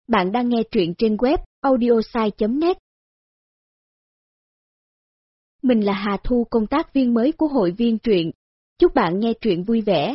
Bạn đang nghe truyện trên web audiosai.net. Mình là Hà Thu, công tác viên mới của hội viên truyện. Chúc bạn nghe truyện vui vẻ.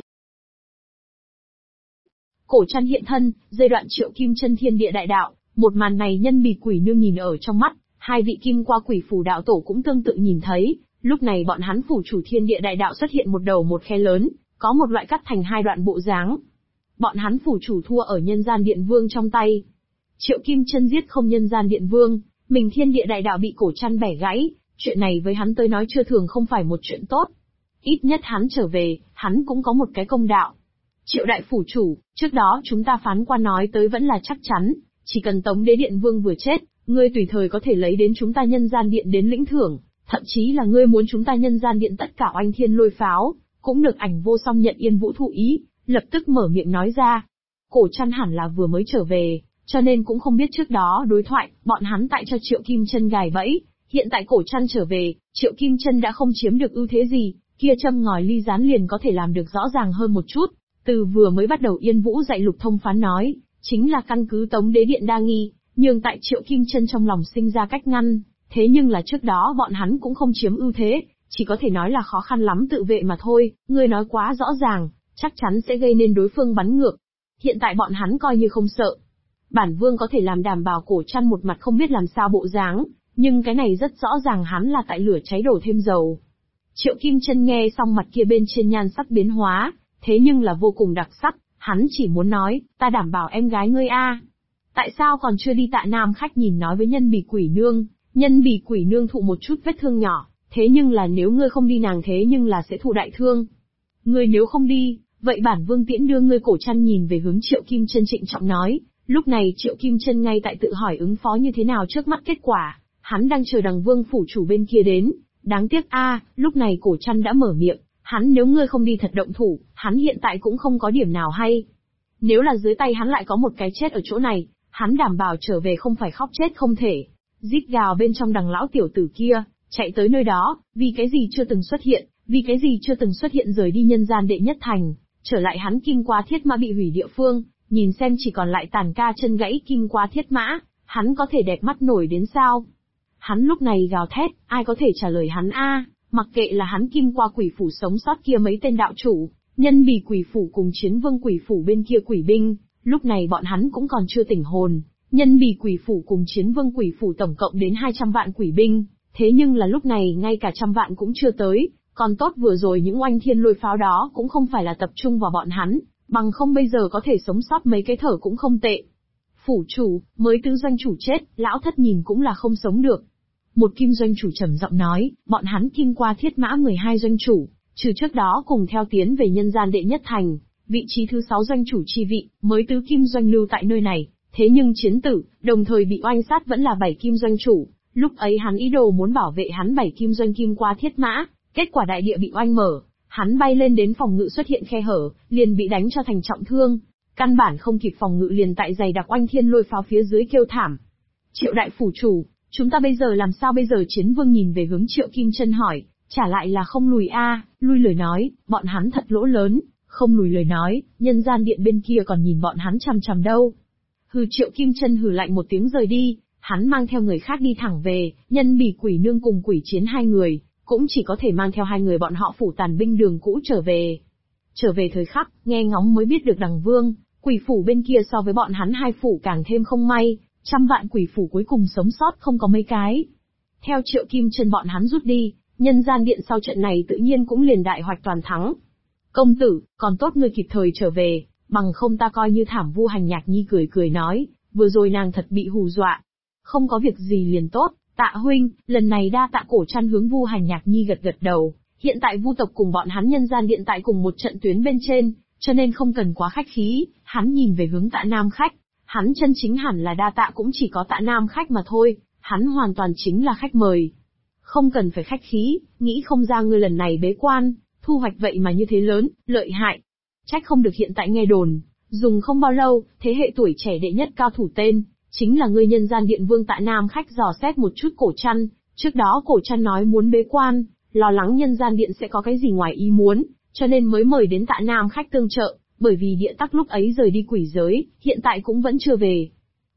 Cổ Trăn hiện thân, giai đoạn Triệu Kim Chân thiên địa đại đạo, một màn này Nhân Bì Quỷ Nương nhìn ở trong mắt, hai vị kim qua quỷ phủ đạo tổ cũng tương tự nhìn thấy, lúc này bọn hắn phủ chủ thiên địa đại đạo xuất hiện một đầu một khe lớn, có một loại cắt thành hai đoạn bộ dáng. Bọn hắn phủ chủ thua ở Nhân Gian Điện Vương trong tay. Triệu Kim Chân giết không Nhân Gian Điện Vương, mình thiên địa đại đạo bị Cổ Trăn bẻ gãy, chuyện này với hắn tới nói chưa thường không phải một chuyện tốt. Ít nhất hắn trở về, hắn cũng có một cái công đạo. Triệu đại phủ chủ, trước đó chúng ta phán quan nói tới vẫn là chắc chắn, chỉ cần Tống Đế Điện Vương vừa chết, ngươi tùy thời có thể lấy đến chúng ta Nhân Gian Điện đến lĩnh thưởng, thậm chí là ngươi muốn chúng ta Nhân Gian Điện tất cả oanh thiên lôi pháo, cũng được Ảnh Vô Song nhận Yên Vũ thụ ý, lập tức mở miệng nói ra. Cổ Trăn hẳn là vừa mới trở về, cho nên cũng không biết trước đó đối thoại, bọn hắn tại cho Triệu Kim Chân gài bẫy, hiện tại Cổ Trăn trở về, Triệu Kim Chân đã không chiếm được ưu thế gì, kia châm ngòi ly gián liền có thể làm được rõ ràng hơn một chút. Từ vừa mới bắt đầu Yên Vũ dạy Lục Thông Phán nói, chính là căn cứ Tống Đế Điện đa nghi, nhưng tại Triệu Kim Chân trong lòng sinh ra cách ngăn, thế nhưng là trước đó bọn hắn cũng không chiếm ưu thế, chỉ có thể nói là khó khăn lắm tự vệ mà thôi, ngươi nói quá rõ ràng, chắc chắn sẽ gây nên đối phương bắn ngược. Hiện tại bọn hắn coi như không sợ. Bản vương có thể làm đảm bảo Cổ Trăn một mặt không biết làm sao bộ dáng, nhưng cái này rất rõ ràng hắn là tại lửa cháy đổ thêm dầu. Triệu Kim Chân nghe xong mặt kia bên trên nhan sắc biến hóa, thế nhưng là vô cùng đặc sắc, hắn chỉ muốn nói, ta đảm bảo em gái ngươi a. Tại sao còn chưa đi Tạ Nam khách nhìn nói với Nhân Bì Quỷ Nương, Nhân Bì Quỷ Nương thụ một chút vết thương nhỏ, thế nhưng là nếu ngươi không đi nàng thế nhưng là sẽ thụ đại thương. Ngươi nếu không đi, vậy bản vương tiễn đưa ngươi. Cổ Trăn nhìn về hướng Triệu Kim Chân trịnh trọng nói, lúc này Triệu Kim Chân ngay tại tự hỏi ứng phó như thế nào trước mắt kết quả, hắn đang chờ đằng vương phủ chủ bên kia đến, đáng tiếc lúc này Cổ Trăn đã mở miệng, hắn nếu ngươi không đi thật động thủ, hắn hiện tại cũng không có điểm nào hay. Nếu là dưới tay hắn lại có một cái chết ở chỗ này, hắn đảm bảo trở về không phải khóc chết không thể. Rít gào bên trong đằng lão tiểu tử kia, chạy tới nơi đó, vì cái gì chưa từng xuất hiện, vì cái gì chưa từng xuất hiện rời đi Nhân Gian đệ nhất thành, trở lại hắn Kim Qua Thiết Mã bị hủy địa phương, nhìn xem chỉ còn lại tàn ca chân gãy Kim Qua Thiết Mã, hắn có thể đẹp mắt nổi đến sao? Hắn lúc này gào thét, ai có thể trả lời hắn mặc kệ là hắn Kim Qua quỷ phủ sống sót kia mấy tên đạo chủ, Nhân Bì quỷ phủ cùng Chiến Vương quỷ phủ bên kia quỷ binh, lúc này bọn hắn cũng còn chưa tỉnh hồn. Nhân Bì quỷ phủ cùng Chiến Vương quỷ phủ tổng cộng đến 200 vạn quỷ binh, thế nhưng là lúc này ngay cả 100 vạn cũng chưa tới, còn tốt vừa rồi những oanh thiên lôi pháo đó cũng không phải là tập trung vào bọn hắn, bằng không bây giờ có thể sống sót mấy cái thở cũng không tệ. Phủ chủ, mới tứ doanh chủ chết, lão thất nhìn cũng là không sống được. Một kim doanh chủ trầm giọng nói, bọn hắn Kim Qua Thiết Mã 12 doanh chủ, trừ trước đó cùng theo tiến về Nhân Gian đệ nhất thành, vị trí thứ 6 doanh chủ chi vị, mới tứ kim doanh lưu tại nơi này, thế nhưng chiến tử, đồng thời bị oanh sát vẫn là 7 kim doanh chủ, lúc ấy hắn ý đồ muốn bảo vệ hắn 7 kim doanh Kim Qua Thiết Mã, kết quả đại địa bị oanh mở, hắn bay lên đến phòng ngự xuất hiện khe hở, liền bị đánh cho thành trọng thương, căn bản không kịp phòng ngự liền tại dày đặc oanh thiên lôi pháo phía dưới kêu thảm. Triệu đại phủ chủ, chúng ta bây giờ làm sao bây giờ? Chiến Vương nhìn về hướng Triệu Kim Chân hỏi, trả lại là không lùi lui lời nói, bọn hắn thật lỗ lớn, không lùi lời nói, Nhân Gian Điện bên kia còn nhìn bọn hắn chằm chằm đâu. Hừ. Triệu Kim Chân hừ lạnh một tiếng rời đi, hắn mang theo người khác đi thẳng về, Nhân Bì Quỷ Nương cùng Quỷ Chiến hai người, cũng chỉ có thể mang theo hai người bọn họ phủ tàn binh đường cũ trở về. Trở về thời khắc, nghe ngóng mới biết được đằng vương, quỷ phủ bên kia so với bọn hắn hai phủ càng thêm không may, 100 vạn quỷ phủ cuối cùng sống sót không có mấy cái. Theo Triệu Kim Chân bọn hắn rút đi, Nhân Gian Điện sau trận này tự nhiên cũng liền đại hoạch toàn thắng. Công tử, còn tốt ngươi kịp thời trở về, bằng không ta coi như thảm. Vu Hành Nhạc Nhi cười cười nói, vừa rồi nàng thật bị hù dọa. Không có việc gì liền tốt, Tạ huynh, lần này đa tạ. Cổ Trăn hướng Vu Hành Nhạc Nhi gật gật đầu, hiện tại Vu tộc cùng bọn hắn Nhân Gian Điện tại cùng một trận tuyến bên trên, cho nên không cần quá khách khí. Hắn nhìn về hướng Tạ Nam khách, hắn chân chính hẳn là đa tạ cũng chỉ có Tạ Nam khách mà thôi, hắn hoàn toàn chính là khách mời. Không cần phải khách khí, nghĩ không ra ngươi lần này bế quan, thu hoạch vậy mà như thế lớn, lợi hại. Trách không được hiện tại nghe đồn, dùng không bao lâu, thế hệ tuổi trẻ đệ nhất cao thủ tên, chính là ngươi Nhân Gian Điện Vương. Tạ Nam khách dò xét một chút Cổ Trăn, trước đó Cổ Trăn nói muốn bế quan, lo lắng Nhân Gian Điện sẽ có cái gì ngoài ý muốn, cho nên mới mời đến Tạ Nam khách tương trợ, bởi vì địa tắc lúc ấy rời đi quỷ giới, hiện tại cũng vẫn chưa về.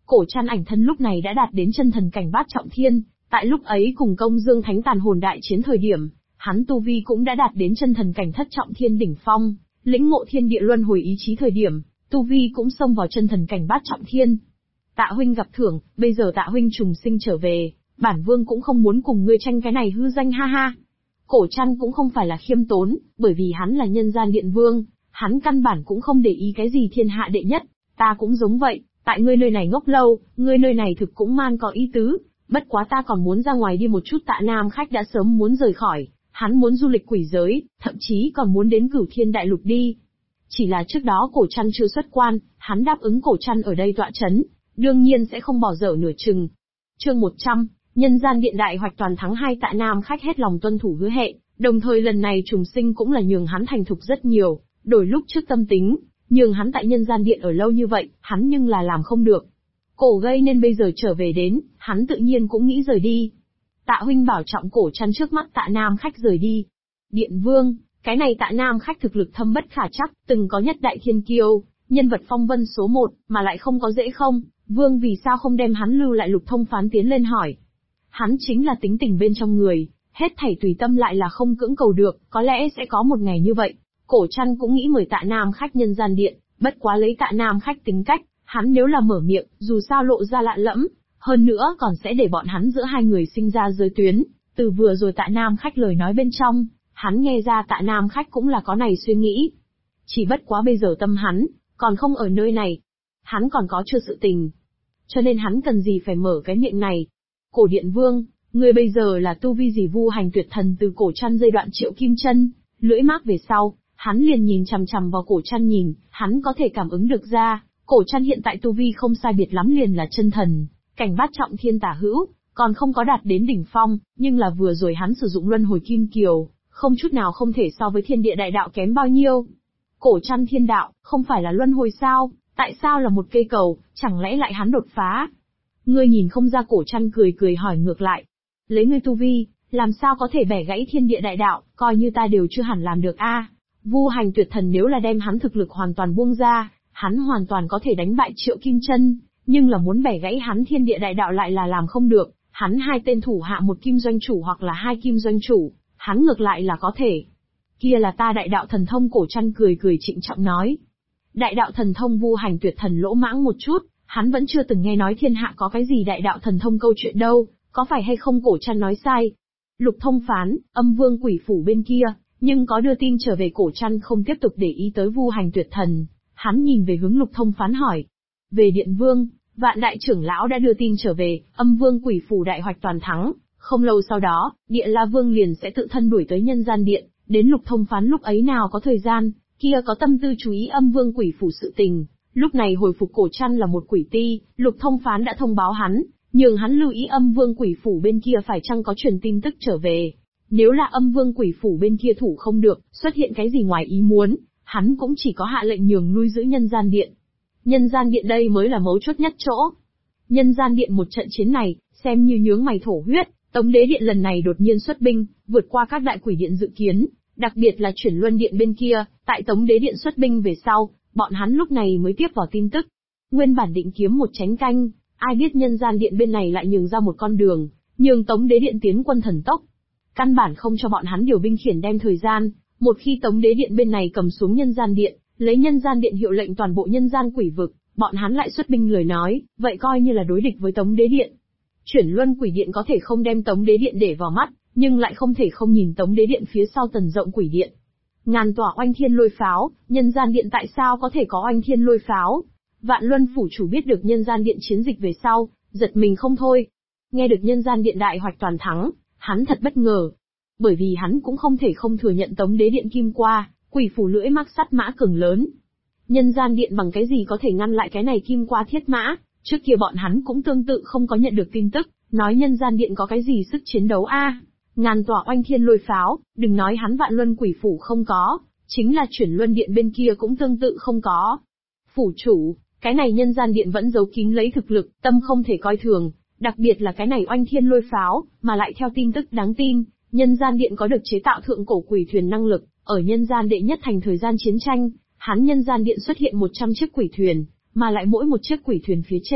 Cổ Trăn ảnh thân lúc này đã đạt đến chân thần cảnh bát trọng thiên, tại lúc ấy cùng Công Dương Thánh Tàn Hồn đại chiến thời điểm, hắn tu vi cũng đã đạt đến chân thần cảnh thất trọng thiên đỉnh phong, lĩnh ngộ thiên địa luân hồi ý chí thời điểm, tu vi cũng xông vào chân thần cảnh bát trọng thiên. Tạ huynh gặp thưởng, bây giờ Tạ huynh trùng sinh trở về, bản vương cũng không muốn cùng ngươi tranh cái này hư danh ha ha. Cổ Trăn cũng không phải là khiêm tốn, bởi vì hắn là nhân gian điện vương, hắn căn bản cũng không để ý cái gì thiên hạ đệ nhất, ta cũng giống vậy, tại ngươi nơi này ngốc lâu, ngươi nơi này thực cũng man có ý tứ, bất quá ta còn muốn ra ngoài đi một chút. Tạ Nam Khách đã sớm muốn rời khỏi, hắn muốn du lịch quỷ giới, thậm chí còn muốn đến Cửu Thiên Đại Lục đi. Chỉ là trước đó Cổ Trăn chưa xuất quan, hắn đáp ứng Cổ Trăn ở đây tọa chấn, đương nhiên sẽ không bỏ dở nửa chừng. Chương 100, Nhân gian điện đại hoạch toàn thắng 2. Tạ Nam Khách hết lòng tuân thủ hứa hẹn, đồng thời lần này trùng sinh cũng là nhường hắn thành thục rất nhiều, đổi lúc trước tâm tính, nhường hắn tại nhân gian điện ở lâu như vậy, hắn nhưng là làm không được. Cổ gây nên bây giờ trở về đến, hắn tự nhiên cũng nghĩ rời đi. Tạ huynh bảo trọng. Cổ Trăn trước mắt Tạ Nam Khách rời đi. Điện vương, cái này Tạ Nam Khách thực lực thâm bất khả trắc, từng có nhất đại thiên kiêu, nhân vật phong vân số 1, mà lại không có dễ không, vương vì sao không đem hắn lưu lại? Lục Thông Phán tiến lên hỏi. Hắn chính là tính tình bên trong người, hết thảy tùy tâm lại là không cưỡng cầu được, có lẽ sẽ có một ngày như vậy. Cổ Trăn cũng nghĩ mời Tạ Nam Khách nhân gian điện, bất quá lấy Tạ Nam Khách tính cách, hắn nếu là mở miệng, dù sao lộ ra lạ lẫm, hơn nữa còn sẽ để bọn hắn giữa hai người sinh ra giới tuyến. Từ vừa rồi Tạ Nam Khách lời nói bên trong, hắn nghe ra Tạ Nam Khách cũng là có này suy nghĩ. Chỉ bất quá bây giờ tâm hắn, còn không ở nơi này. Hắn còn có chưa sự tình. Cho nên hắn cần gì phải mở cái miệng này. Cổ Điện Vương, người bây giờ là tu vi gì? Vu Hành Tuyệt Thần từ Cổ Trăn giai đoạn Triệu Kim Chân, lưỡi mác về sau, hắn liền nhìn chằm chằm vào Cổ Trăn nhìn, hắn có thể cảm ứng được ra, Cổ Trăn hiện tại tu vi không sai biệt lắm liền là chân thần, cảnh bát trọng thiên tả hữu, còn không có đạt đến đỉnh phong, nhưng là vừa rồi hắn sử dụng luân hồi kim kiều, không chút nào không thể so với thiên địa đại đạo kém bao nhiêu. Cổ Trăn thiên đạo, không phải là luân hồi sao, tại sao là một cây cầu, chẳng lẽ lại hắn đột phá? Ngươi nhìn không ra? Cổ Trăn cười cười hỏi ngược lại. Lấy ngươi tu vi, làm sao có thể bẻ gãy thiên địa đại đạo, coi như ta đều chưa hẳn làm được a. Vu Hành Tuyệt Thần nếu là đem hắn thực lực hoàn toàn buông ra, hắn hoàn toàn có thể đánh bại Triệu Kim Chân, nhưng là muốn bẻ gãy hắn thiên địa đại đạo lại là làm không được. Hắn hai tên thủ hạ một kim doanh chủ hoặc là hai kim doanh chủ, hắn ngược lại là có thể. Kia là ta đại đạo thần thông. Cổ Trăn cười cười trịnh trọng nói. Đại đạo thần thông? Vu Hành Tuyệt Thần lỗ mãng một chút, hắn vẫn chưa từng nghe nói thiên hạ có cái gì đại đạo thần thông câu chuyện đâu, có phải hay không Cổ Trăn nói sai? Lục Thông Phán, Âm Vương Quỷ Phủ bên kia, nhưng có đưa tin trở về. Cổ Trăn không tiếp tục để ý tới Vu Hành Tuyệt Thần, hắn nhìn về hướng Lục Thông Phán hỏi. Về Điện Vương, Vạn đại trưởng lão đã đưa tin trở về, Âm Vương Quỷ Phủ đại hoạch toàn thắng, không lâu sau đó, Địa La Vương liền sẽ tự thân đuổi tới nhân gian điện, đến Lục Thông Phán lúc ấy nào có thời gian, kia có tâm tư chú ý Âm Vương Quỷ Phủ sự tình. Lúc này hồi phục Cổ Trăn là một quỷ ti, Lục Thông Phán đã thông báo hắn, nhường hắn lưu ý Âm Vương Quỷ Phủ bên kia phải chăng có truyền tin tức trở về. Nếu là Âm Vương Quỷ Phủ bên kia thủ không được, xuất hiện cái gì ngoài ý muốn, hắn cũng chỉ có hạ lệnh nhường lui giữ nhân gian điện. Nhân gian điện đây mới là mấu chốt nhất chỗ. Nhân gian điện một trận chiến này, xem như nhướng mày thổ huyết, Tống Đế Điện lần này đột nhiên xuất binh, vượt qua các đại quỷ điện dự kiến, đặc biệt là Chuyển Luân Điện bên kia, tại Tống Đế Điện xuất binh về sau, bọn hắn lúc này mới tiếp vào tin tức. Nguyên bản định kiếm một chén canh, ai biết nhân gian điện bên này lại nhường ra một con đường, nhường Tống Đế Điện tiến quân thần tốc. Căn bản không cho bọn hắn điều binh khiển đem thời gian, một khi Tống Đế Điện bên này cầm xuống nhân gian điện, lấy nhân gian điện hiệu lệnh toàn bộ nhân gian quỷ vực, bọn hắn lại xuất binh lời nói, vậy coi như là đối địch với Tống Đế Điện. Chuyển Luân Quỷ Điện có thể không đem Tống Đế Điện để vào mắt, nhưng lại không thể không nhìn Tống Đế Điện phía sau tần rộng quỷ điện. Ngàn tỏa oanh thiên lôi pháo, nhân gian điện tại sao có thể có oanh thiên lôi pháo? Vạn Luân phủ chủ biết được nhân gian điện chiến dịch về sau, giật mình không thôi. Nghe được nhân gian điện đại hoạch toàn thắng, hắn thật bất ngờ. Bởi vì hắn cũng không thể không thừa nhận Tống Đế Điện kim qua, quỷ phủ lưỡi mắc sắt mã cường lớn. Nhân gian điện bằng cái gì có thể ngăn lại cái này kim qua thiết mã? Trước kia bọn hắn cũng tương tự không có nhận được tin tức, nói nhân gian điện có cái gì sức chiến đấu a? Ngàn tỏa oanh thiên lôi pháo, đừng nói hắn Vạn Luân quỷ phủ không có, chính là Chuyển Luân Điện bên kia cũng tương tự không có. Phủ chủ, cái này nhân gian điện vẫn giấu kín lấy thực lực, tâm không thể coi thường, đặc biệt là cái này oanh thiên lôi pháo, mà lại theo tin tức đáng tin, nhân gian điện có được chế tạo thượng cổ quỷ thuyền năng lực, ở nhân gian đệ nhất thành thời gian chiến tranh, hắn nhân gian điện xuất hiện 100 chiếc quỷ thuyền, mà lại mỗi một chiếc quỷ thuyền phía trên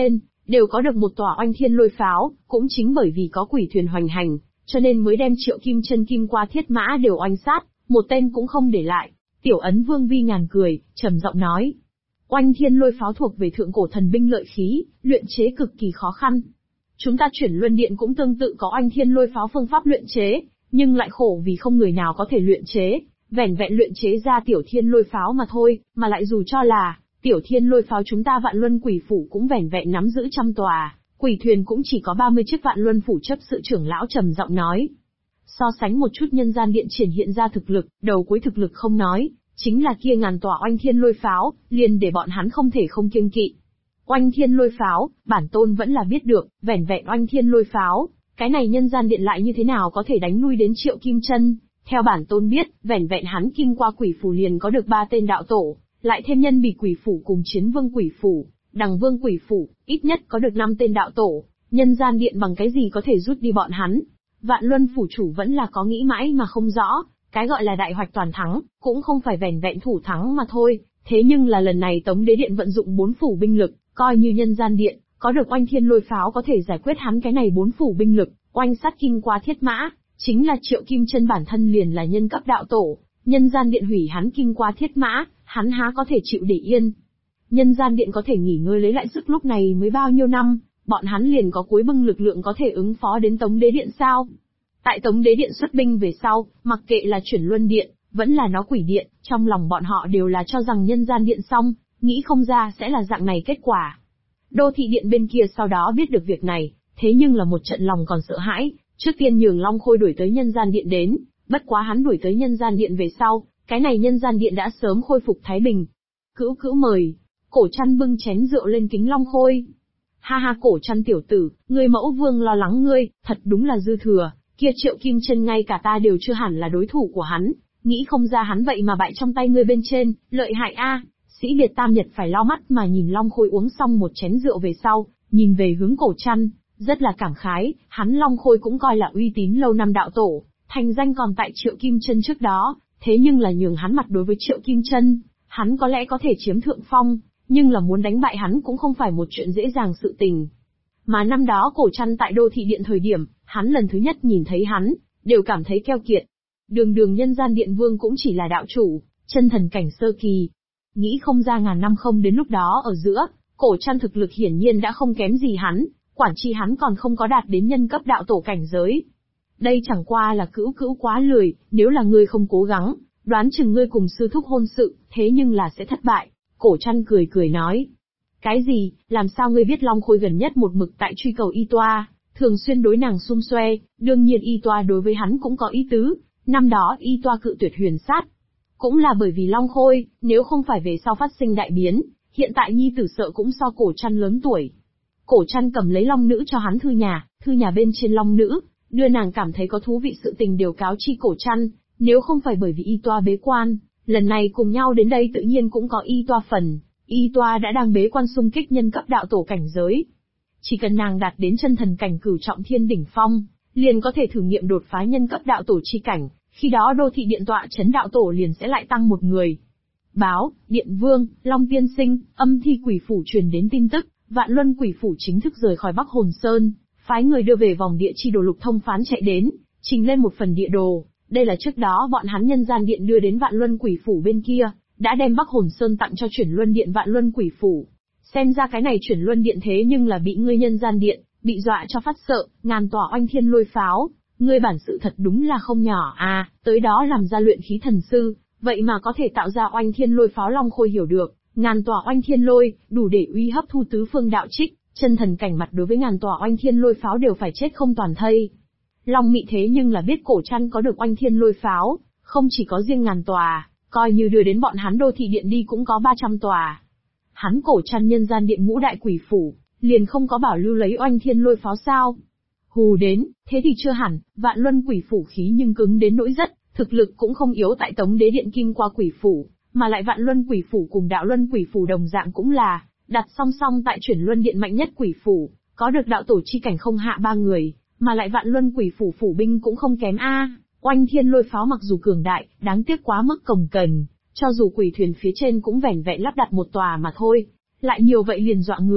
đều có được một tòa oanh thiên lôi pháo, cũng chính bởi vì có quỷ thuyền hoành hành, cho nên mới đem Triệu Kim Chân kim qua thiết mã đều oanh sát, một tên cũng không để lại. Tiểu Ấn Vương Vi Ngàn cười, trầm giọng nói. Oanh thiên lôi pháo thuộc về thượng cổ thần binh lợi khí, luyện chế cực kỳ khó khăn. Chúng ta chuyển luân điện cũng tương tự có oanh thiên lôi pháo phương pháp luyện chế, nhưng lại khổ vì không người nào có thể luyện chế, vẻn vẹn luyện chế ra tiểu thiên lôi pháo mà thôi, mà lại dù cho là tiểu thiên lôi pháo chúng ta Vạn Luân Quỷ Phủ cũng vẻn vẹn nắm giữ 100 tòa, quỷ thuyền cũng chỉ có 30 chiếc. Vạn Luân Phủ chấp sự trưởng lão trầm giọng nói. So sánh một chút nhân gian điện triển hiện ra thực lực, đầu cuối thực lực không nói, chính là kia ngàn tòa oanh thiên lôi pháo, liền để bọn hắn không thể không kiêng kỵ. Oanh thiên lôi pháo, bản tôn vẫn là biết được, vẻn vẹn oanh thiên lôi pháo, cái này nhân gian điện lại như thế nào có thể đánh lui đến Triệu Kim Chân? Theo bản tôn biết, vẻn vẹn hắn kim qua quỷ phủ liền có được 3 tên đạo tổ, lại thêm nhân bì quỷ phủ cùng chiến vương quỷ phủ, đằng vương quỷ phủ, ít nhất có được 5 tên đạo tổ, nhân gian điện bằng cái gì có thể rút đi bọn hắn? Vạn Luân Phủ chủ vẫn là có nghĩ mãi mà không rõ, cái gọi là đại hoạch toàn thắng, cũng không phải vẻn vẹn thủ thắng mà thôi, thế nhưng là lần này Tống Đế Điện vận dụng 4 phủ binh lực, coi như nhân gian điện, có được oanh thiên lôi pháo có thể giải quyết hắn cái này 4 phủ binh lực, oanh sát kim qua thiết mã, chính là Triệu Kim Chân bản thân liền là nhân cấp đạo tổ, nhân gian điện hủy hắn kim qua thiết mã, hắn há có thể chịu để yên. Nhân gian điện có thể nghỉ ngơi lấy lại sức lúc này mới bao nhiêu năm, bọn hắn liền có cuối bưng lực lượng có thể ứng phó đến Tống Đế Điện sao? Tại Tống Đế Điện xuất binh về sau, mặc kệ là chuyển luân điện, vẫn là nó quỷ điện, trong lòng bọn họ đều là cho rằng nhân gian điện xong, nghĩ không ra sẽ là dạng này kết quả. Đô thị điện bên kia sau đó biết được việc này, thế nhưng là một trận lòng còn sợ hãi, trước tiên nhường Long Khôi đuổi tới nhân gian điện đến, bất quá hắn đuổi tới nhân gian điện về sau, cái này nhân gian điện đã sớm khôi phục thái bình. Cữu cữu mời, Cổ Trăn bưng chén rượu lên kính Long Khôi. Ha ha Cổ Trăn tiểu tử, người mẫu vương lo lắng ngươi, thật đúng là dư thừa, kia Triệu Kim Chân ngay cả ta đều chưa hẳn là đối thủ của hắn, nghĩ không ra hắn vậy mà bại trong tay ngươi bên trên, lợi hại a. Sĩ Liệt Tam Nhật phải lau mắt mà nhìn Long Khôi uống xong một chén rượu về sau, nhìn về hướng Cổ Trăn, rất là cảm khái, hắn Long Khôi cũng coi là uy tín lâu năm đạo tổ, thành danh còn tại Triệu Kim Chân trước đó, thế nhưng là nhường hắn mặt đối với Triệu Kim Chân, hắn có lẽ có thể chiếm thượng phong, nhưng là muốn đánh bại hắn cũng không phải một chuyện dễ dàng sự tình. Mà năm đó Cổ Trăn tại đô thị điện thời điểm, hắn lần thứ nhất nhìn thấy hắn, đều cảm thấy keo kiệt. Đường đường nhân gian điện vương cũng chỉ là đạo chủ, chân thần cảnh sơ kỳ. Nghĩ không ra ngàn năm không đến lúc đó ở giữa, Cổ Trăn thực lực hiển nhiên đã không kém gì hắn, quản chi hắn còn không có đạt đến nhân cấp đạo tổ cảnh giới. Đây chẳng qua là cữu cữu quá lười, nếu là ngươi không cố gắng, đoán chừng ngươi cùng sư thúc hôn sự, thế nhưng là sẽ thất bại. Cổ Trăn cười cười nói. Cái gì, làm sao ngươi biết Long Khôi gần nhất một mực tại truy cầu Y Toa, thường xuyên đối nàng xung xoe, đương nhiên Y Toa đối với hắn cũng có ý tứ, năm đó Y Toa cự tuyệt huyền sát. Cũng là bởi vì Long Khôi, nếu không phải về sau phát sinh đại biến, hiện tại nhi tử sợ cũng so Cổ Trăn lớn tuổi. Cổ Trăn cầm lấy long nữ cho hắn thư nhà bên trên long nữ, đưa nàng cảm thấy có thú vị sự tình đều cáo chi Cổ Trăn, nếu không phải bởi vì Y Toa bế quan, lần này cùng nhau đến đây tự nhiên cũng có Y Toa phần, Y Toa đã đang bế quan xung kích nhân cấp đạo tổ cảnh giới. Chỉ cần nàng đạt đến chân thần cảnh cửu trọng thiên đỉnh phong, liền có thể thử nghiệm đột phá nhân cấp đạo tổ chi cảnh, khi đó đô thị điện tọa chấn đạo tổ liền sẽ lại tăng một người. Báo, Điện Vương, Long Tiên Sinh, Âm Thi Quỷ Phủ truyền đến tin tức, Vạn Luân Quỷ Phủ chính thức rời khỏi Bắc Hồn Sơn, phái người đưa về vòng địa chi đồ Lục Thông Phán chạy đến, trình lên một phần địa đồ, đây là trước đó bọn hắn nhân gian điện đưa đến Vạn Luân Quỷ Phủ bên kia, đã đem Bắc Hồn Sơn tặng cho chuyển luân điện Vạn Luân Quỷ Phủ. Xem ra cái này chuyển luân điện thế nhưng là bị ngươi nhân gian điện, bị dọa cho phát sợ, ngàn tòa oanh thiên lôi pháo, ngươi bản sự thật đúng là không nhỏ à, tới đó làm ra luyện khí thần sư, vậy mà có thể tạo ra oanh thiên lôi pháo. Long Khôi hiểu được, ngàn tòa oanh thiên lôi, đủ để uy hấp thu tứ phương đạo trích, chân thần cảnh mặt đối với ngàn tòa oanh thiên lôi pháo đều phải chết không toàn thây. Long Mị thế nhưng là biết Cổ Trăn có được oanh thiên lôi pháo, không chỉ có riêng ngàn tòa, coi như đưa đến bọn hắn đô thị điện đi cũng có 300 tòa. Hắn Cổ Trăn nhân gian điện ngũ đại quỷ phủ, liền không có bảo lưu lấy oanh thiên lôi pháo sao? Hù đến, thế thì chưa hẳn, Vạn Luân Quỷ Phủ khí nhưng cứng đến nỗi rất, thực lực cũng không yếu tại Tống Đế Điện kim qua quỷ phủ, mà lại Vạn Luân Quỷ Phủ cùng Đạo Luân Quỷ Phủ đồng dạng cũng là đặt song song tại chuyển luân điện mạnh nhất quỷ phủ, có được đạo tổ chi cảnh không hạ 3 người, mà lại Vạn Luân Quỷ Phủ phủ binh cũng không kém a. Oanh thiên lôi pháo mặc dù cường đại, đáng tiếc quá mức cồng kềnh, cho dù quỷ thuyền phía trên cũng vẻn vẹn lắp đặt một tòa mà thôi, lại nhiều vậy liền dọa người,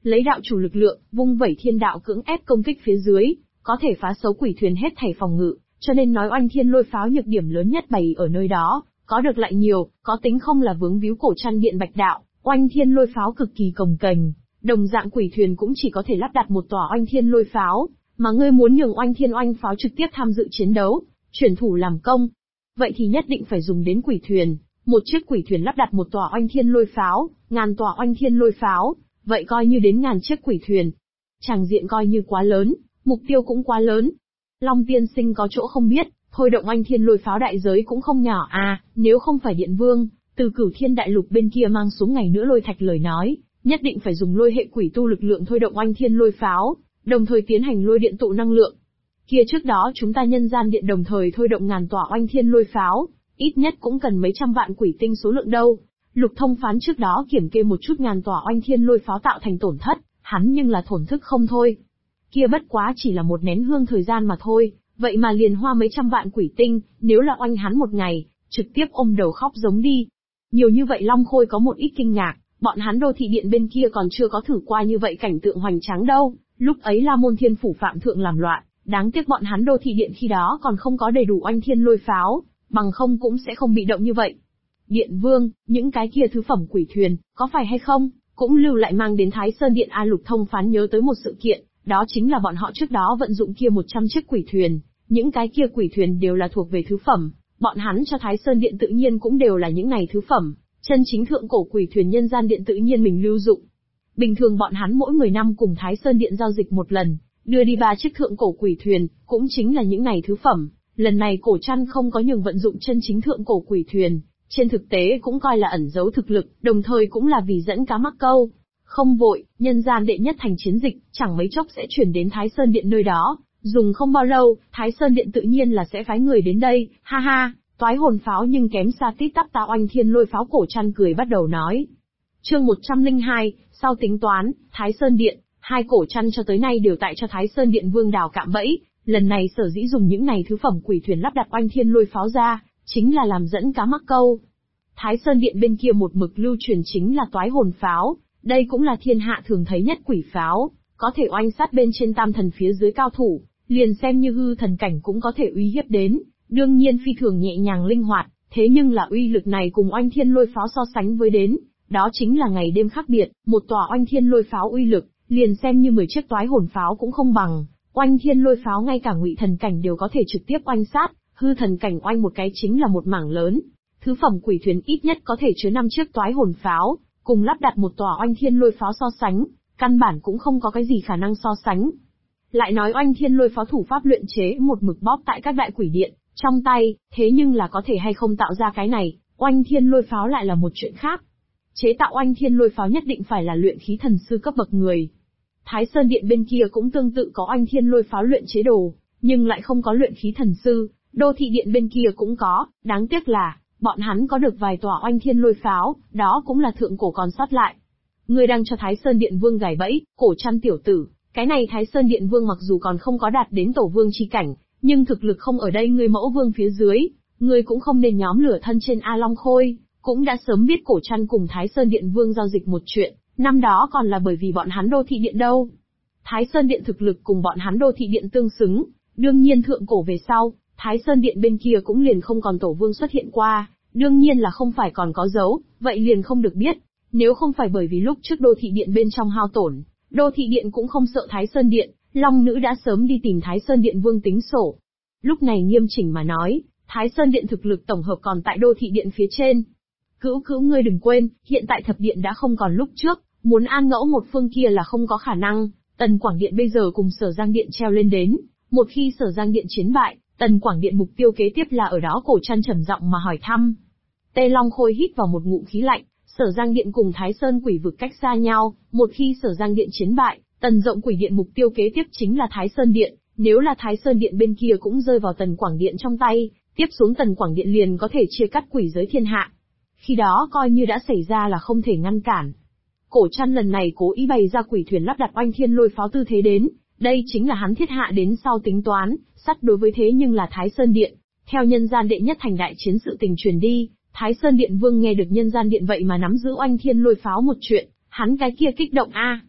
lấy đạo chủ lực lượng, vung vẩy thiên đạo cưỡng ép công kích phía dưới, có thể phá xấu quỷ thuyền hết thảy phòng ngự, cho nên nói oanh thiên lôi pháo nhược điểm lớn nhất bày ở nơi đó, có được lại nhiều, có tính không là vướng víu cổ chăn điện bạch đạo, oanh thiên lôi pháo cực kỳ cồng kềnh, đồng dạng quỷ thuyền cũng chỉ có thể lắp đặt một tòa oanh thiên lôi pháo, mà ngươi muốn nhường oanh thiên oanh pháo trực tiếp tham dự chiến đấu, chuyển thủ làm công, vậy thì nhất định phải dùng đến quỷ thuyền. Một chiếc quỷ thuyền lắp đặt một tòa oanh thiên lôi pháo, ngàn tòa oanh thiên lôi pháo, vậy coi như đến ngàn chiếc quỷ thuyền. Tràng diện coi như quá lớn, mục tiêu cũng quá lớn. Long tiên sinh có chỗ không biết, thôi động oanh thiên lôi pháo đại giới cũng không nhỏ à, nếu không phải Điện Vương, từ Cửu Thiên Đại Lục bên kia mang xuống ngày nữa lôi thạch lời nói, nhất định phải dùng lôi hệ quỷ tu lực lượng thôi động oanh thiên lôi pháo, đồng thời tiến hành lôi điện tụ năng lượng. Kia trước đó chúng ta nhân gian điện đồng thời thôi động ngàn tòa oanh thiên lôi pháo, ít nhất cũng cần mấy trăm vạn quỷ tinh số lượng đâu. Lục Thông phán trước đó kiểm kê một chút ngàn tòa oanh thiên lôi pháo tạo thành tổn thất, hắn nhưng là thổn thức không thôi. Kia bất quá chỉ là một nén hương thời gian mà thôi, vậy mà liền hoa mấy trăm vạn quỷ tinh, nếu là oanh hắn một ngày, trực tiếp ôm đầu khóc giống đi. Nhiều như vậy Long Khôi có một ít kinh ngạc, bọn hắn đô thị điện bên kia còn chưa có thử qua như vậy cảnh tượng hoành tráng đâu, lúc ấy La Môn Thiên Phủ Phạm Thượng làm loạn, đáng tiếc bọn hắn đô thị điện khi đó còn không có đầy đủ oanh thiên lôi pháo, bằng không cũng sẽ không bị động như vậy. Điện Vương, những cái kia thứ phẩm quỷ thuyền, có phải hay không, cũng lưu lại mang đến Thái Sơn Điện A. Lục Thông phán nhớ tới một sự kiện, đó chính là bọn họ trước đó vận dụng kia 100 chiếc quỷ thuyền, những cái kia quỷ thuyền đều là thuộc về thứ phẩm, bọn hắn cho Thái Sơn Điện tự nhiên cũng đều là những này thứ phẩm, chân chính thượng cổ quỷ thuyền nhân gian điện tự nhiên mình lưu dụng. Bình thường bọn hắn mỗi 10 năm cùng Thái Sơn Điện giao dịch một lần, đưa đi 3 chiếc thượng cổ quỷ thuyền, cũng chính là những này thứ phẩm. Lần này cổ chăn không có nhường vận dụng chân chính thượng cổ quỷ thuyền, trên thực tế cũng coi là ẩn giấu thực lực, đồng thời cũng là vì dẫn cá mắc câu. Không vội, nhân gian đệ nhất thành chiến dịch, chẳng mấy chốc sẽ chuyển đến Thái Sơn Điện nơi đó, dùng không bao lâu, Thái Sơn Điện tự nhiên là sẽ phái người đến đây, ha ha, toái hồn pháo nhưng kém xa tít tắp ta oanh thiên lôi pháo. Cổ chăn cười bắt đầu nói. Chương 102, sau tính toán, Thái Sơn Điện, hai cổ chăn cho tới nay đều tại cho Thái Sơn Điện Vương đào cạm bẫy, lần này sở dĩ dùng những này thứ phẩm quỷ thuyền lắp đặt oanh thiên lôi pháo ra, chính là làm dẫn cá mắc câu. Thái Sơn Điện bên kia một mực lưu truyền chính là toái hồn pháo, đây cũng là thiên hạ thường thấy nhất quỷ pháo, có thể oanh sát bên trên tam thần phía dưới cao thủ, liền xem như hư thần cảnh cũng có thể uy hiếp đến, đương nhiên phi thường nhẹ nhàng linh hoạt, thế nhưng là uy lực này cùng oanh thiên lôi pháo so sánh với đến, đó chính là ngày đêm khác biệt, một tòa oanh thiên lôi pháo uy lực, liền xem như 10 chiếc toái hồn pháo cũng không bằng, oanh thiên lôi pháo ngay cả ngụy thần cảnh đều có thể trực tiếp oanh sát, hư thần cảnh oanh một cái chính là một mảng lớn. Thứ phẩm quỷ thuyền ít nhất có thể chứa 5 chiếc toái hồn pháo, cùng lắp đặt một tòa oanh thiên lôi pháo so sánh, căn bản cũng không có cái gì khả năng so sánh. Lại nói oanh thiên lôi pháo thủ pháp luyện chế một mực bóp tại các đại quỷ điện, trong tay, thế nhưng là có thể hay không tạo ra cái này, oanh thiên lôi pháo lại là một chuyện khác. Chế tạo oanh thiên lôi pháo nhất định phải là luyện khí thần sư cấp bậc người. Thái Sơn Điện bên kia cũng tương tự có oanh thiên lôi pháo luyện chế đồ, nhưng lại không có luyện khí thần sư, đô thị điện bên kia cũng có, đáng tiếc là, bọn hắn có được vài tòa oanh thiên lôi pháo, đó cũng là thượng cổ còn sót lại. Ngươi đang cho Thái Sơn Điện Vương gài bẫy, cổ chăn tiểu tử, cái này Thái Sơn Điện Vương mặc dù còn không có đạt đến tổ vương chi cảnh, nhưng thực lực không ở đây ngươi mẫu vương phía dưới, ngươi cũng không nên nhóm lửa thân trên A Long Khôi, cũng đã sớm biết cổ chăn cùng Thái Sơn Điện Vương giao dịch một chuyện, năm đó còn là bởi vì bọn hắn đô thị điện đâu. Thái Sơn Điện thực lực cùng bọn hắn đô thị điện tương xứng, đương nhiên thượng cổ về sau, Thái Sơn Điện bên kia cũng liền không còn tổ vương xuất hiện qua, đương nhiên là không phải còn có dấu, vậy liền không được biết. Nếu không phải bởi vì lúc trước đô thị điện bên trong hao tổn, đô thị điện cũng không sợ Thái Sơn Điện, Long Nữ đã sớm đi tìm Thái Sơn Điện Vương tính sổ. Lúc này nghiêm chỉnh mà nói, Thái Sơn Điện thực lực tổng hợp còn tại đô thị điện phía trên. Cữu ngươi đừng quên, hiện tại thập điện đã không còn lúc trước, muốn an ngẫu một phương kia là không có khả năng, Tần Quảng Điện bây giờ cùng Sở Giang Điện treo lên đến, một khi Sở Giang Điện chiến bại, Tần Quảng Điện mục tiêu kế tiếp là ở đó. Cổ chăn trầm giọng mà hỏi thăm. Tê Long Khôi hít vào một ngụm khí lạnh, Sở Giang Điện cùng Thái Sơn Quỷ Vực cách xa nhau, một khi Sở Giang Điện chiến bại, Tần Rộng Quỷ Điện mục tiêu kế tiếp chính là Thái Sơn Điện, nếu là Thái Sơn Điện bên kia cũng rơi vào Tần Quảng Điện trong tay, tiếp xuống Tần Quảng Điện liền có thể chia cắt quỷ giới thiên hạ. Khi đó coi như đã xảy ra là không thể ngăn cản. Cổ chăn lần này cố ý bày ra quỷ thuyền lắp đặt oanh thiên lôi pháo tư thế đến, đây chính là hắn thiết hạ đến sau tính toán, sắt đối với thế nhưng là Thái Sơn Điện. Theo nhân gian đệ nhất thành đại chiến sự tình truyền đi, Thái Sơn Điện Vương nghe được nhân gian điện vậy mà nắm giữ oanh thiên lôi pháo một chuyện, hắn cái kia kích động a.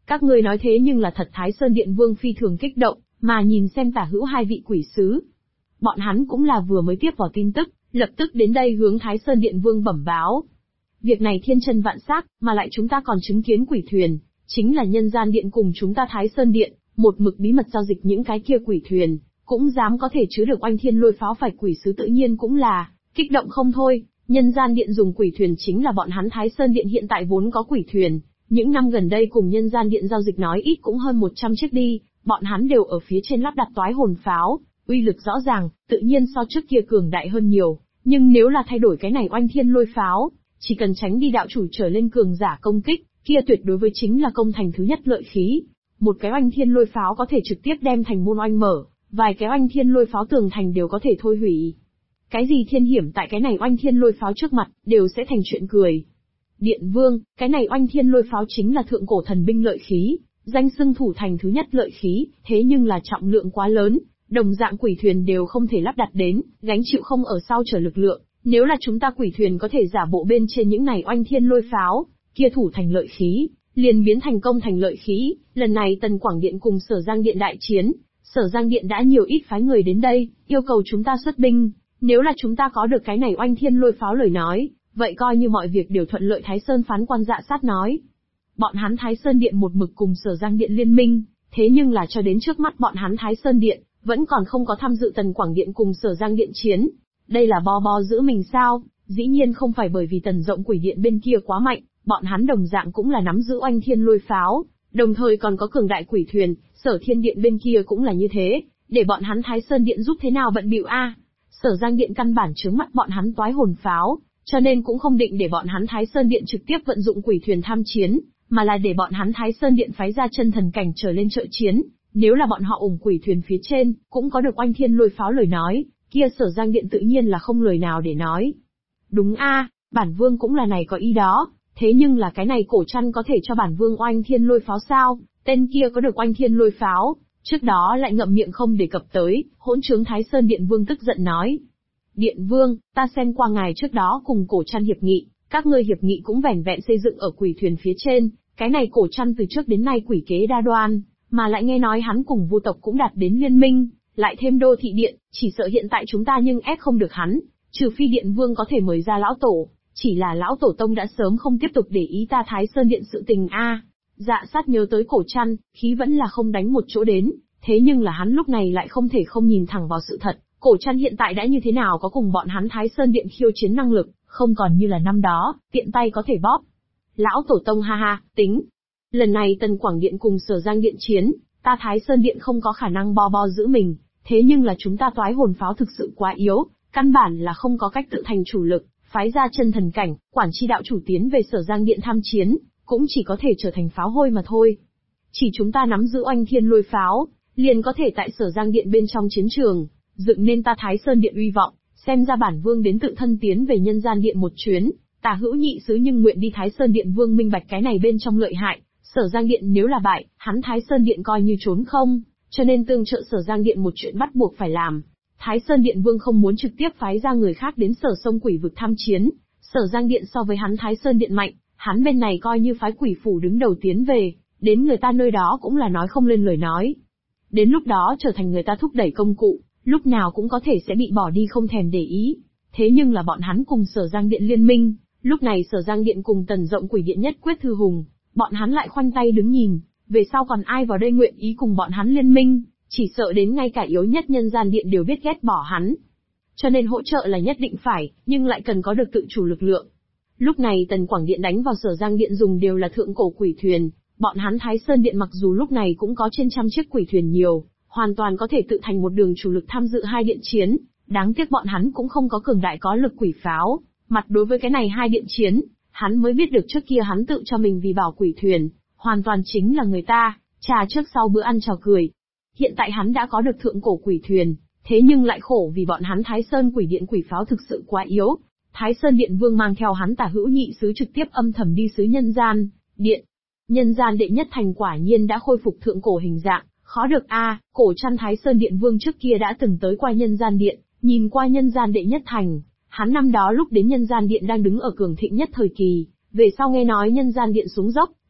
Các ngươi nói thế nhưng là thật. Thái Sơn Điện Vương phi thường kích động, mà nhìn xem tả hữu hai vị quỷ sứ. Bọn hắn cũng là vừa mới tiếp vào tin tức, lập tức đến đây hướng Thái Sơn Điện Vương bẩm báo. Việc này thiên chân vạn xác, mà lại chúng ta còn chứng kiến quỷ thuyền, chính là Nhân Gian Điện cùng chúng ta Thái Sơn Điện, một mực bí mật giao dịch những cái kia quỷ thuyền, cũng dám có thể chứa được oanh thiên lôi pháo. Phải quỷ sứ tự nhiên cũng là kích động không thôi. Nhân Gian Điện dùng quỷ thuyền chính là bọn hắn Thái Sơn Điện hiện tại vốn có quỷ thuyền, những năm gần đây cùng Nhân Gian Điện giao dịch nói ít cũng hơn 100 chiếc đi, bọn hắn đều ở phía trên lắp đặt toái hồn pháo, uy lực rõ ràng, tự nhiên so trước kia cường đại hơn nhiều, nhưng nếu là thay đổi cái này oanh thiên lôi pháo, chỉ cần tránh đi đạo chủ trở lên cường giả công kích, kia tuyệt đối với chính là công thành thứ nhất lợi khí. Một cái oanh thiên lôi pháo có thể trực tiếp đem thành môn oanh mở, vài cái oanh thiên lôi pháo tường thành đều có thể thôi hủy. Cái gì thiên hiểm tại cái này oanh thiên lôi pháo trước mặt, đều sẽ thành chuyện cười. Điện Vương, cái này oanh thiên lôi pháo chính là thượng cổ thần binh lợi khí, danh xưng thủ thành thứ nhất lợi khí, thế nhưng là trọng lượng quá lớn, đồng dạng quỷ thuyền đều không thể lắp đặt đến, gánh chịu không ở sau trở lực lượng. Nếu là chúng ta quỷ thuyền có thể giả bộ bên trên những này oanh thiên lôi pháo, kia thủ thành lợi khí, liền biến thành công thành lợi khí. Lần này Tần Quảng Điện cùng Sở Giang Điện đại chiến, Sở Giang Điện đã nhiều ít phái người đến đây, yêu cầu chúng ta xuất binh. Nếu là chúng ta có được cái này oanh thiên lôi pháo lời nói, vậy coi như mọi việc đều thuận lợi. Thái Sơn phán quan Dạ Sát nói. Bọn hắn Thái Sơn Điện một mực cùng Sở Giang Điện liên minh, thế nhưng là cho đến trước mắt bọn hắn Thái Sơn Điện, vẫn còn không có tham dự Tần Quảng Điện cùng Sở Giang Điện chiến. Đây là bo giữ mình sao? Dĩ nhiên không phải bởi vì Tần Rộng Quỷ Điện bên kia quá mạnh, bọn hắn đồng dạng cũng là nắm giữ oanh thiên lôi pháo, đồng thời còn có cường đại quỷ thuyền. Sở Thiên Điện bên kia cũng là như thế, để bọn hắn Thái Sơn Điện giúp thế nào bận bịu a? Sở Giang Điện căn bản chướng mắt bọn hắn toái hồn pháo, cho nên cũng không định để bọn hắn Thái Sơn Điện trực tiếp vận dụng quỷ thuyền tham chiến, mà là để bọn hắn Thái Sơn Điện phái ra chân thần cảnh trở lên trợ chiến. Nếu là bọn họ ủng quỷ thuyền phía trên, cũng có được oanh thiên lôi pháo lời nói, kia Sở Giang Điện tự nhiên là không lời nào để nói. Đúng a, bản vương cũng là này có ý đó, thế nhưng là cái này cổ trăn có thể cho bản vương oanh thiên lôi pháo sao? Tên kia có được oanh thiên lôi pháo, trước đó lại ngậm miệng không đề cập tới. Hỗn trướng Thái Sơn Điện Vương tức giận nói. Điện Vương, ta xem qua ngài trước đó cùng cổ trăn hiệp nghị, các ngươi hiệp nghị cũng vẻn vẹn xây dựng ở quỷ thuyền phía trên, cái này cổ trăn từ trước đến nay quỷ kế đa đoan, mà lại nghe nói hắn cùng Vu tộc cũng đạt đến liên minh, lại thêm Đô Thị Điện, chỉ sợ hiện tại chúng ta nhưng ép không được hắn, trừ phi Điện Vương có thể mời ra lão tổ, chỉ là lão tổ tông đã sớm không tiếp tục để ý ta Thái Sơn Điện sự tình a. Dạ Sát nhớ tới cổ trăn, khí vẫn là không đánh một chỗ đến, thế nhưng là hắn lúc này lại không thể không nhìn thẳng vào sự thật, cổ trăn hiện tại đã như thế nào có cùng bọn hắn Thái Sơn Điện khiêu chiến năng lực, không còn như là năm đó, tiện tay có thể bóp. Lão tổ tông ha ha, tính. Lần này Tần Quảng Điện cùng Sở Giang Điện chiến, ta Thái Sơn Điện không có khả năng bo giữ mình, thế nhưng là chúng ta toái hồn pháo thực sự quá yếu, căn bản là không có cách tự thành chủ lực, phái ra chân thần cảnh, quản chi đạo chủ tiến về Sở Giang Điện tham chiến, cũng chỉ có thể trở thành pháo hôi mà thôi. Chỉ chúng ta nắm giữ oanh thiên lôi pháo, liền có thể tại Sở Giang Điện bên trong chiến trường, dựng nên ta Thái Sơn Điện uy vọng, xem ra bản vương đến tự thân tiến về Nhân Gian Điện một chuyến. Tả hữu nhị sứ nhưng nguyện đi Thái Sơn Điện Vương minh bạch cái này bên trong lợi hại, Sở Giang Điện nếu là bại, hắn Thái Sơn Điện coi như trốn không, cho nên tương trợ Sở Giang Điện một chuyện bắt buộc phải làm. Thái Sơn Điện Vương không muốn trực tiếp phái ra người khác đến Sở Sông Quỷ Vực tham chiến, Sở Giang Điện so với hắn Thái Sơn Điện mạnh, hắn bên này coi như phái quỷ phủ đứng đầu tiến về, đến người ta nơi đó cũng là nói không lên lời nói. Đến lúc đó trở thành người ta thúc đẩy công cụ, lúc nào cũng có thể sẽ bị bỏ đi không thèm để ý. Thế nhưng là bọn hắn cùng Sở Giang Điện liên minh, lúc này Sở Giang Điện cùng Tần Rộng Quỷ Điện nhất quyết thư hùng, bọn hắn lại khoanh tay đứng nhìn, về sau còn ai vào đây nguyện ý cùng bọn hắn liên minh, chỉ sợ đến ngay cả yếu nhất Nhân Gian Điện đều biết ghét bỏ hắn. Cho nên hỗ trợ là nhất định phải, nhưng lại cần có được tự chủ lực lượng. Lúc này Tần Quảng Điện đánh vào Sở Giang Điện dùng đều là thượng cổ quỷ thuyền, bọn hắn Thái Sơn Điện mặc dù lúc này cũng có trên trăm chiếc quỷ thuyền nhiều, hoàn toàn có thể tự thành một đường chủ lực tham dự hai điện chiến, đáng tiếc bọn hắn cũng không có cường đại có lực quỷ pháo. Mặt đối với cái này hai điện chiến, hắn mới biết được trước kia hắn tự cho mình vì bảo quỷ thuyền, hoàn toàn chính là người ta, trà trước sau bữa ăn trò cười. Hiện tại hắn đã có được thượng cổ quỷ thuyền, thế nhưng lại khổ vì bọn hắn Thái Sơn Quỷ Điện quỷ pháo thực sự quá yếu. Thái Sơn Điện Vương mang theo hắn Tả hữu nhị sứ trực tiếp âm thầm đi xứ Nhân Gian Điện. Nhân Gian đệ nhất thành quả nhiên đã khôi phục thượng cổ hình dạng, khó được a. Cổ trăn Thái Sơn Điện Vương trước kia đã từng tới qua Nhân Gian Điện, nhìn qua Nhân Gian đệ nhất thành. Hắn năm đó lúc đến Nhân Gian Điện đang đứng ở cường thịnh nhất thời kỳ, về sau nghe nói Nhân Gian Điện xuống dốc,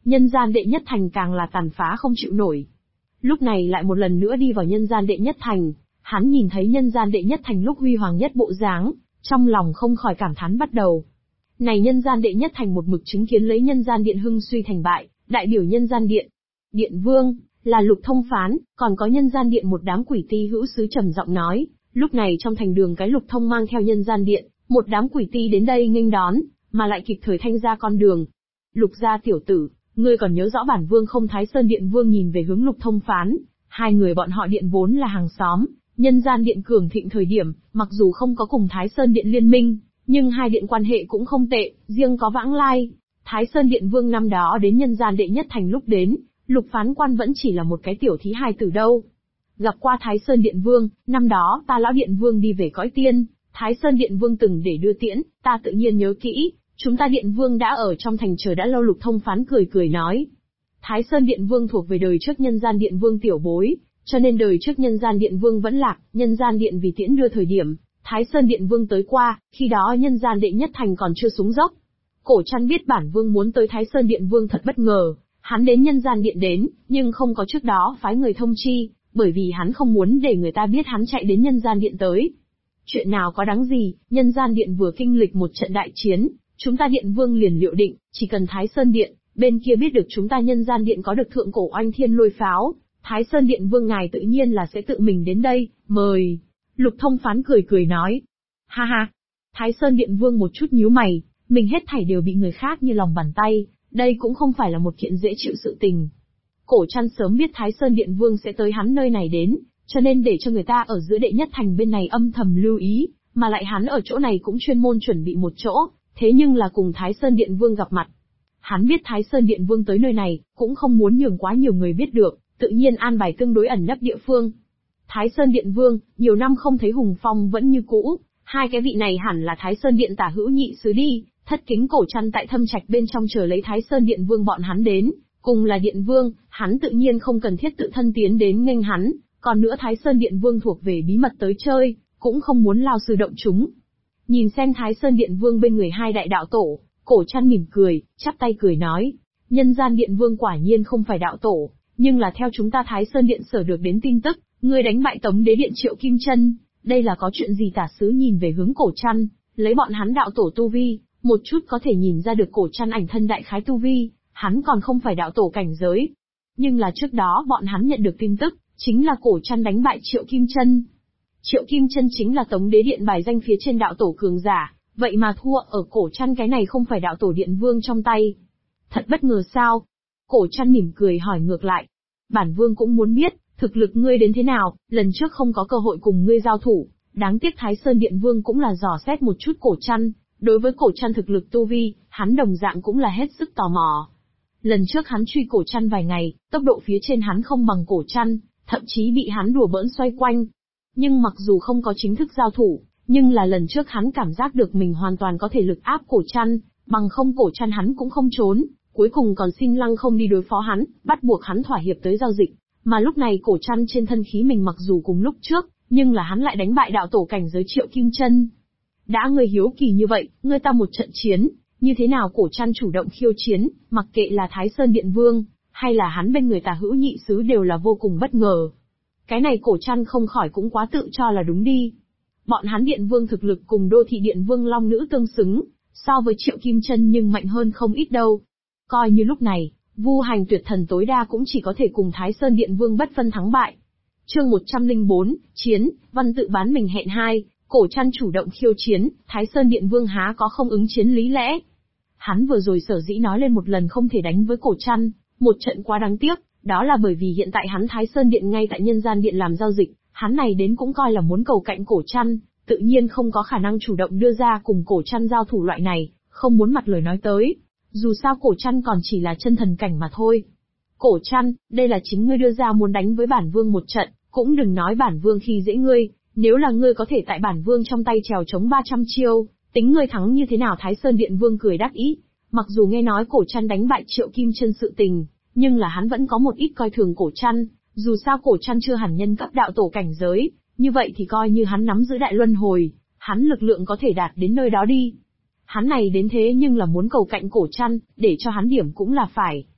Nhân gian đệ nhất thành càng là tàn phá không chịu nổi. Lúc này lại một lần nữa đi vào nhân gian đệ nhất thành, hắn nhìn thấy nhân gian đệ nhất thành lúc huy hoàng nhất bộ dáng, trong lòng không khỏi cảm thán bắt đầu. Này nhân gian đệ nhất thành một mực chứng kiến lấy nhân gian điện hưng suy thành bại, đại biểu nhân gian điện. Điện vương, là Lục Thông phán, còn có nhân gian điện một đám quỷ ti hữu sứ trầm giọng nói, lúc này trong thành đường cái Lục Thông mang theo nhân gian điện, một đám quỷ ti đến đây nghênh đón, mà lại kịp thời thanh ra con đường. Lục gia tiểu tử, ngươi còn nhớ rõ bản vương không? Thái Sơn Điện Vương nhìn về hướng Lục Thông phán, hai người bọn họ điện vốn là hàng xóm, nhân gian điện cường thịnh thời điểm, mặc dù không có cùng Thái Sơn Điện liên minh, nhưng hai điện quan hệ cũng không tệ, riêng có vãng lai. Thái Sơn Điện Vương năm đó đến nhân gian đệ nhất thành lúc đến, Lục phán quan vẫn chỉ là một cái tiểu thí hài tử đâu. Gặp qua Thái Sơn Điện Vương, năm đó ta lão Điện Vương đi về cõi tiên, Thái Sơn Điện Vương từng để đưa tiễn, ta tự nhiên nhớ kỹ, chúng ta Điện Vương đã ở trong thành chờ đã lâu. Lục Thông phán cười cười nói. Thái Sơn Điện Vương thuộc về đời trước nhân gian Điện Vương tiểu bối, cho nên đời trước nhân gian Điện Vương vẫn lạc, nhân gian điện vì tiễn đưa thời điểm, Thái Sơn Điện Vương tới qua, khi đó nhân gian đệ nhất thành còn chưa xuống dốc. Cổ Trăn biết bản vương muốn tới Thái Sơn Điện Vương thật bất ngờ, hắn đến nhân gian điện đến, nhưng không có trước đó phái người thông chi, bởi vì hắn không muốn để người ta biết hắn chạy đến nhân gian điện tới. Chuyện nào có đáng gì, nhân gian điện vừa kinh lịch một trận đại chiến, chúng ta Điện Vương liền liệu định, chỉ cần Thái Sơn Điện, bên kia biết được chúng ta nhân gian điện có được thượng cổ oanh thiên lôi pháo, Thái Sơn Điện Vương ngài tự nhiên là sẽ tự mình đến đây, mời. Lục Thông phán cười cười nói. Ha ha. Thái Sơn Điện Vương một chút nhíu mày, mình hết thảy đều bị người khác như lòng bàn tay, đây cũng không phải là một kiện dễ chịu sự tình. Cổ Trăn sớm biết Thái Sơn Điện Vương sẽ tới hắn nơi này đến, cho nên để cho người ta ở giữa đệ nhất thành bên này âm thầm lưu ý, mà lại hắn ở chỗ này cũng chuyên môn chuẩn bị một chỗ, thế nhưng là cùng Thái Sơn Điện Vương gặp mặt. Hắn biết Thái Sơn Điện Vương tới nơi này, cũng không muốn nhường quá nhiều người biết được, tự nhiên an bài tương đối ẩn nấp địa phương. Thái Sơn Điện Vương, nhiều năm không thấy hùng phong vẫn như cũ, hai cái vị này hẳn là Thái Sơn Điện tả hữu nhị sứ đi. Thất Kính Cổ Trăn tại thâm trạch bên trong chờ lấy Thái Sơn Điện Vương bọn hắn đến, cùng là Điện Vương, hắn tự nhiên không cần thiết tự thân tiến đến nghênh hắn, còn nữa Thái Sơn Điện Vương thuộc về bí mật tới chơi, cũng không muốn lao sư động chúng. Nhìn xem Thái Sơn Điện Vương bên người hai đại đạo tổ, Cổ Trăn mỉm cười, chắp tay cười nói, nhân gian Điện Vương quả nhiên không phải đạo tổ, nhưng là theo chúng ta Thái Sơn Điện sở được đến tin tức, ngươi đánh bại Tống Đế Điện Triệu Kim Chân, đây là có chuyện gì? Tả sứ nhìn về hướng Cổ Trăn, lấy bọn hắn đạo tổ tu vi, một chút có thể nhìn ra được Cổ Trăn ảnh thân đại khái tu vi, hắn còn không phải đạo tổ cảnh giới. Nhưng là trước đó bọn hắn nhận được tin tức, chính là Cổ Trăn đánh bại Triệu Kim Chân. Triệu Kim Chân chính là Tống Đế Điện bài danh phía trên đạo tổ cường giả, vậy mà thua ở Cổ Trăn cái này không phải đạo tổ Điện Vương trong tay. Thật bất ngờ sao? Cổ Trăn mỉm cười hỏi ngược lại. Bản vương cũng muốn biết, thực lực ngươi đến thế nào, lần trước không có cơ hội cùng ngươi giao thủ, đáng tiếc Thái Sơn Điện Vương cũng là dò xét một chút Cổ Trăn, đối với Cổ Trăn thực lực tu vi, hắn đồng dạng cũng là hết sức tò mò. Lần trước hắn truy Cổ Trăn vài ngày, tốc độ phía trên hắn không bằng Cổ Trăn, thậm chí bị hắn đùa bỡn xoay quanh. Nhưng mặc dù không có chính thức giao thủ, nhưng là lần trước hắn cảm giác được mình hoàn toàn có thể lực áp Cổ Trăn, bằng không Cổ Trăn hắn cũng không trốn, cuối cùng còn xin Lăng Không đi đối phó hắn, bắt buộc hắn thỏa hiệp tới giao dịch. Mà lúc này Cổ Trăn trên thân khí mình mặc dù cùng lúc trước, nhưng là hắn lại đánh bại đạo tổ cảnh giới Triệu Kim Chân. Đã ngươi hiếu kỳ như vậy, ngươi ta một trận chiến, như thế nào? Cổ Trăn chủ động khiêu chiến, mặc kệ là Thái Sơn Điện Vương, hay là hắn bên người tả hữu nhị sứ đều là vô cùng bất ngờ. Cái này Cổ Trăn không khỏi cũng quá tự cho là đúng đi. Bọn hắn Điện Vương thực lực cùng đô thị Điện Vương Long Nữ tương xứng, so với Triệu Kim Chân nhưng mạnh hơn không ít đâu. Coi như lúc này, Vu Hành Tuyệt Thần tối đa cũng chỉ có thể cùng Thái Sơn Điện Vương bất phân thắng bại. Chương 104, Chiến, văn tự bán mình hẹn hai, Cổ Trăn chủ động khiêu chiến, Thái Sơn Điện Vương há có không ứng chiến lý lẽ. Hắn vừa rồi sở dĩ nói lên một lần không thể đánh với Cổ Trăn, một trận quá đáng tiếc, đó là bởi vì hiện tại hắn Thái Sơn Điện ngay tại nhân gian điện làm giao dịch, hắn này đến cũng coi là muốn cầu cạnh Cổ Trăn, tự nhiên không có khả năng chủ động đưa ra cùng Cổ Trăn giao thủ loại này, không muốn mặt lời nói tới. Dù sao Cổ Trăn còn chỉ là chân thần cảnh mà thôi. Cổ Trăn, đây là chính ngươi đưa ra muốn đánh với bản vương một trận, cũng đừng nói bản vương khi dễ ngươi, nếu là ngươi có thể tại bản vương trong tay trèo chống 300 chiêu, tính ngươi thắng như thế nào? Thái Sơn Điện Vương cười đắc ý, mặc dù nghe nói Cổ Trăn đánh bại Triệu Kim Chân sự tình, nhưng là hắn vẫn có một ít coi thường Cổ Trăn, dù sao Cổ Trăn chưa hẳn nhân cấp đạo tổ cảnh giới, như vậy thì coi như hắn nắm giữ đại luân hồi, hắn lực lượng có thể đạt đến nơi đó đi. Hắn này đến thế nhưng là muốn cầu cạnh Cổ Trăn, để cho hắn điểm cũng là phải.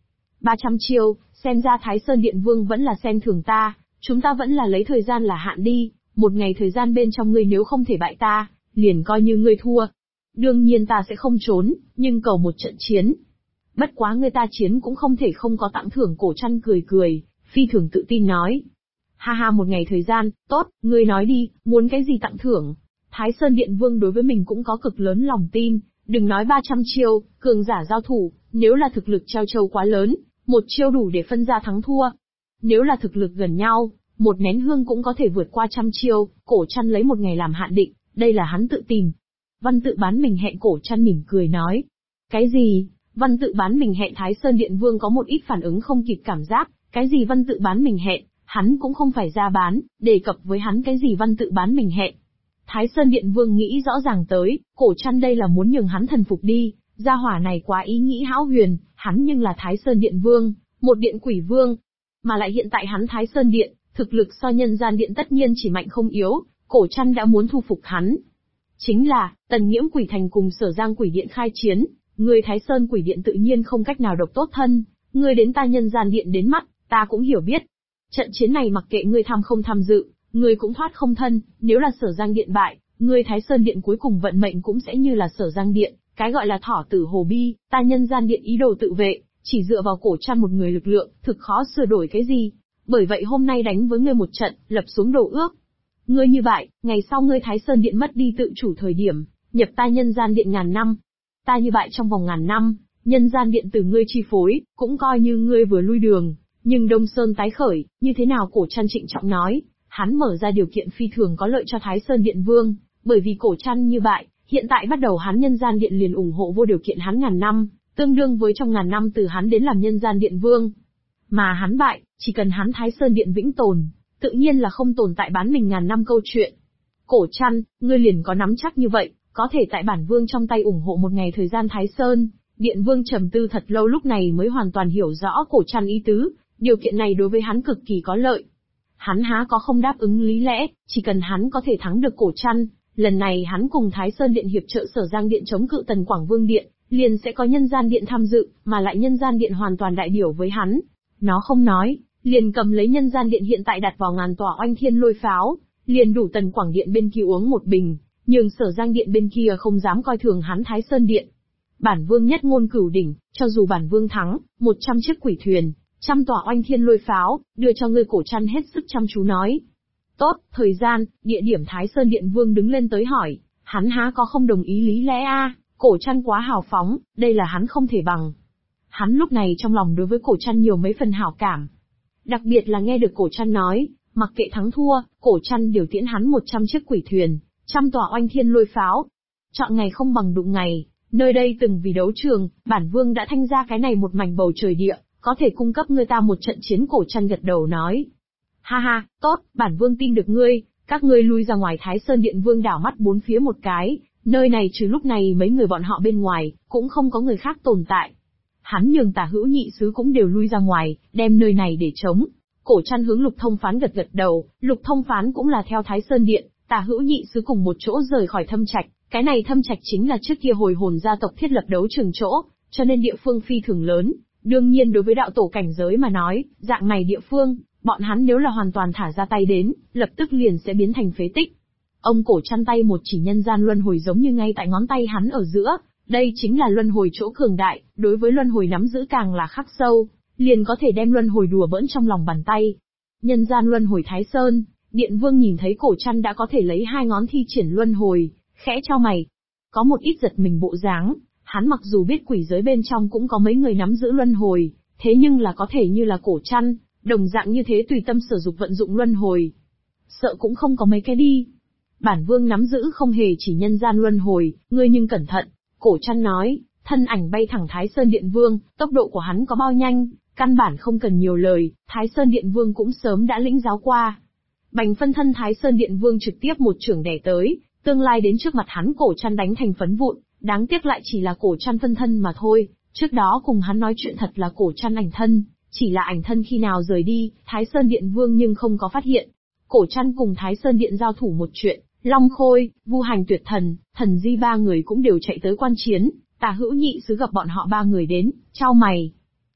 300 chiêu, xem ra Thái Sơn Điện Vương vẫn là xem thường ta, chúng ta vẫn là lấy thời gian là hạn đi, một ngày thời gian bên trong ngươi nếu không thể bại ta, liền coi như ngươi thua. Đương nhiên ta sẽ không trốn, nhưng cầu một trận chiến. Bất quá ngươi ta chiến cũng không thể không có tặng thưởng. Cổ Trăn cười cười, phi thường tự tin nói. Ha ha, một ngày thời gian, tốt, ngươi nói đi, muốn cái gì tặng thưởng? Thái Sơn Điện Vương đối với mình cũng có cực lớn lòng tin, đừng nói 300 chiêu, cường giả giao thủ, nếu là thực lực treo trâu quá lớn, một chiêu đủ để phân ra thắng thua. Nếu là thực lực gần nhau, một nén hương cũng có thể vượt qua 100 chiêu. Cổ Trăn lấy một ngày làm hạn định, đây là hắn tự tìm. Văn tự bán mình hẹn. Cổ Trăn mỉm cười nói. Cái gì? Văn tự bán mình hẹn? Thái Sơn Điện Vương có một ít phản ứng không kịp cảm giác, cái gì văn tự bán mình hẹn, hắn cũng không phải ra bán, đề cập với hắn cái gì văn tự bán mình hẹn. Thái Sơn Điện Vương nghĩ rõ ràng tới, Cổ Trăn đây là muốn nhường hắn thần phục đi, gia hỏa này quá ý nghĩ hão huyền, hắn nhưng là Thái Sơn Điện Vương, một điện quỷ vương. Mà lại hiện tại hắn Thái Sơn Điện, thực lực so nhân gian điện tất nhiên chỉ mạnh không yếu, Cổ Trăn đã muốn thu phục hắn. Chính là, Tần Nghiễm Quỷ Thành cùng Sở Giang Quỷ Điện khai chiến, người Thái Sơn Quỷ Điện tự nhiên không cách nào độc tốt thân, ngươi đến ta nhân gian điện đến mắt, ta cũng hiểu biết. Trận chiến này mặc kệ ngươi tham không tham dự, ngươi cũng thoát không thân, nếu là Sở Giang Điện bại, ngươi Thái Sơn Điện cuối cùng vận mệnh cũng sẽ như là Sở Giang Điện, cái gọi là thỏ tử hồ bi, ta nhân gian điện ý đồ tự vệ, chỉ dựa vào Cổ Trăn một người lực lượng, thực khó sửa đổi cái gì. Bởi vậy hôm nay đánh với ngươi một trận, lập xuống đồ ước. Ngươi như vậy, ngày sau ngươi Thái Sơn Điện mất đi tự chủ thời điểm, nhập ta nhân gian điện ngàn năm. Ta như vậy trong vòng ngàn năm, nhân gian điện từ ngươi chi phối, cũng coi như ngươi vừa lui đường, nhưng Đông Sơn tái khởi, như thế nào? Cổ Trăn trịnh trọng nói, hắn mở ra điều kiện phi thường có lợi cho Thái Sơn Điện Vương, bởi vì Cổ Trăn như vậy, hiện tại bắt đầu hắn nhân gian điện liền ủng hộ vô điều kiện hắn ngàn năm, tương đương với trong ngàn năm từ hắn đến làm nhân gian điện vương. Mà hắn bại, chỉ cần hắn Thái Sơn Điện vĩnh tồn, tự nhiên là không tồn tại bán mình ngàn năm câu chuyện. Cổ Trăn, ngươi liền có nắm chắc như vậy, có thể tại bản vương trong tay ủng hộ một ngày thời gian? Thái Sơn Điện Vương trầm tư thật lâu lúc này mới hoàn toàn hiểu rõ Cổ Trăn ý tứ, điều kiện này đối với hắn cực kỳ có lợi. Hắn há có không đáp ứng lý lẽ, chỉ cần hắn có thể thắng được Cổ Trăn, lần này hắn cùng Thái Sơn Điện hiệp trợ Sở Giang Điện chống cự Tần Quảng Vương Điện, liền sẽ có nhân gian điện tham dự, mà lại nhân gian điện hoàn toàn đại biểu với hắn. Nó không nói, liền cầm lấy nhân gian điện hiện tại đặt vào ngàn tòa oanh thiên lôi pháo, liền đủ Tần Quảng Điện bên kia uống một bình, nhường Sở Giang Điện bên kia không dám coi thường hắn Thái Sơn Điện. Bản vương nhất ngôn cửu đỉnh, cho dù bản vương thắng, 100 chiếc quỷ thuyền, 100 tòa oanh thiên lôi pháo, đưa cho ngươi. Cổ Trăn hết sức chăm chú nói. Tốt, thời gian, địa điểm. Thái Sơn Điện Vương đứng lên tới hỏi, hắn há có không đồng ý lý lẽ a? Cổ Trăn quá hào phóng, đây là hắn không thể bằng. Hắn lúc này trong lòng đối với Cổ Trăn nhiều mấy phần hảo cảm. Đặc biệt là nghe được Cổ Trăn nói, mặc kệ thắng thua, Cổ Trăn điều tiễn hắn 100 chiếc quỷ thuyền, 100 tòa oanh thiên lôi pháo. Chọn ngày không bằng đụng ngày, nơi đây từng vì đấu trường, bản vương đã thanh ra cái này một mảnh bầu trời địa, có thể cung cấp ngươi ta một trận chiến. Cổ Trăn gật đầu nói. Ha ha, tốt, bản vương tin được ngươi, các ngươi lui ra ngoài. Thái Sơn Điện Vương đảo mắt bốn phía một cái, nơi này trừ lúc này mấy người bọn họ bên ngoài, cũng không có người khác tồn tại. Hắn nhường Tả Hữu Nhị Sứ cũng đều lui ra ngoài, đem nơi này để trống. Cổ Trăn hướng Lục Thông Phán gật gật đầu, Lục Thông Phán cũng là theo Thái Sơn Điện, Tả Hữu Nhị Sứ cùng một chỗ rời khỏi Thâm Trạch. Cái này Thâm Trạch chính là trước kia Hồi Hồn gia tộc thiết lập đấu trường chỗ, cho nên địa phương phi thường lớn. Đương nhiên đối với đạo tổ cảnh giới mà nói, dạng này địa phương, bọn hắn nếu là hoàn toàn thả ra tay đến, lập tức liền sẽ biến thành phế tích. Ông Cổ Trăn tay một chỉ nhân gian luân hồi giống như ngay tại ngón tay hắn ở giữa, đây chính là luân hồi chỗ cường đại, đối với luân hồi nắm giữ càng là khắc sâu, liền có thể đem luân hồi đùa bỡn trong lòng bàn tay. Nhân gian luân hồi. Thái Sơn Điện Vương nhìn thấy Cổ Trăn đã có thể lấy hai ngón thi triển luân hồi, khẽ chau mày, có một ít giật mình bộ dáng. Hắn mặc dù biết quỷ giới bên trong cũng có mấy người nắm giữ luân hồi, thế nhưng là có thể như là Cổ Trăn, đồng dạng như thế tùy tâm sử dụng vận dụng luân hồi. Sợ cũng không có mấy cái đi. Bản vương nắm giữ không hề chỉ nhân gian luân hồi, ngươi nhưng cẩn thận. Cổ Trăn nói, thân ảnh bay thẳng Thái Sơn Điện Vương, tốc độ của hắn có bao nhanh, căn bản không cần nhiều lời, Thái Sơn Điện Vương cũng sớm đã lĩnh giáo qua. Bành phân thân Thái Sơn Điện Vương trực tiếp một chưởng đè tới, tương lai đến trước mặt hắn Cổ Trăn đánh thành phấn vụn, đáng tiếc lại chỉ là Cổ Trăn phân thân mà thôi, trước đó cùng hắn nói chuyện thật là Cổ Trăn ảnh thân, chỉ là ảnh thân khi nào rời đi, Thái Sơn Điện Vương nhưng không có phát hiện. Cổ Trăn cùng Thái Sơn Điện giao thủ một chuyện, Long Khôi, Vu Hành Tuyệt Thần, Thần Di ba người cũng đều chạy tới quan chiến, Tả Hữu Nhị Sứ gặp bọn họ ba người đến, chau mày.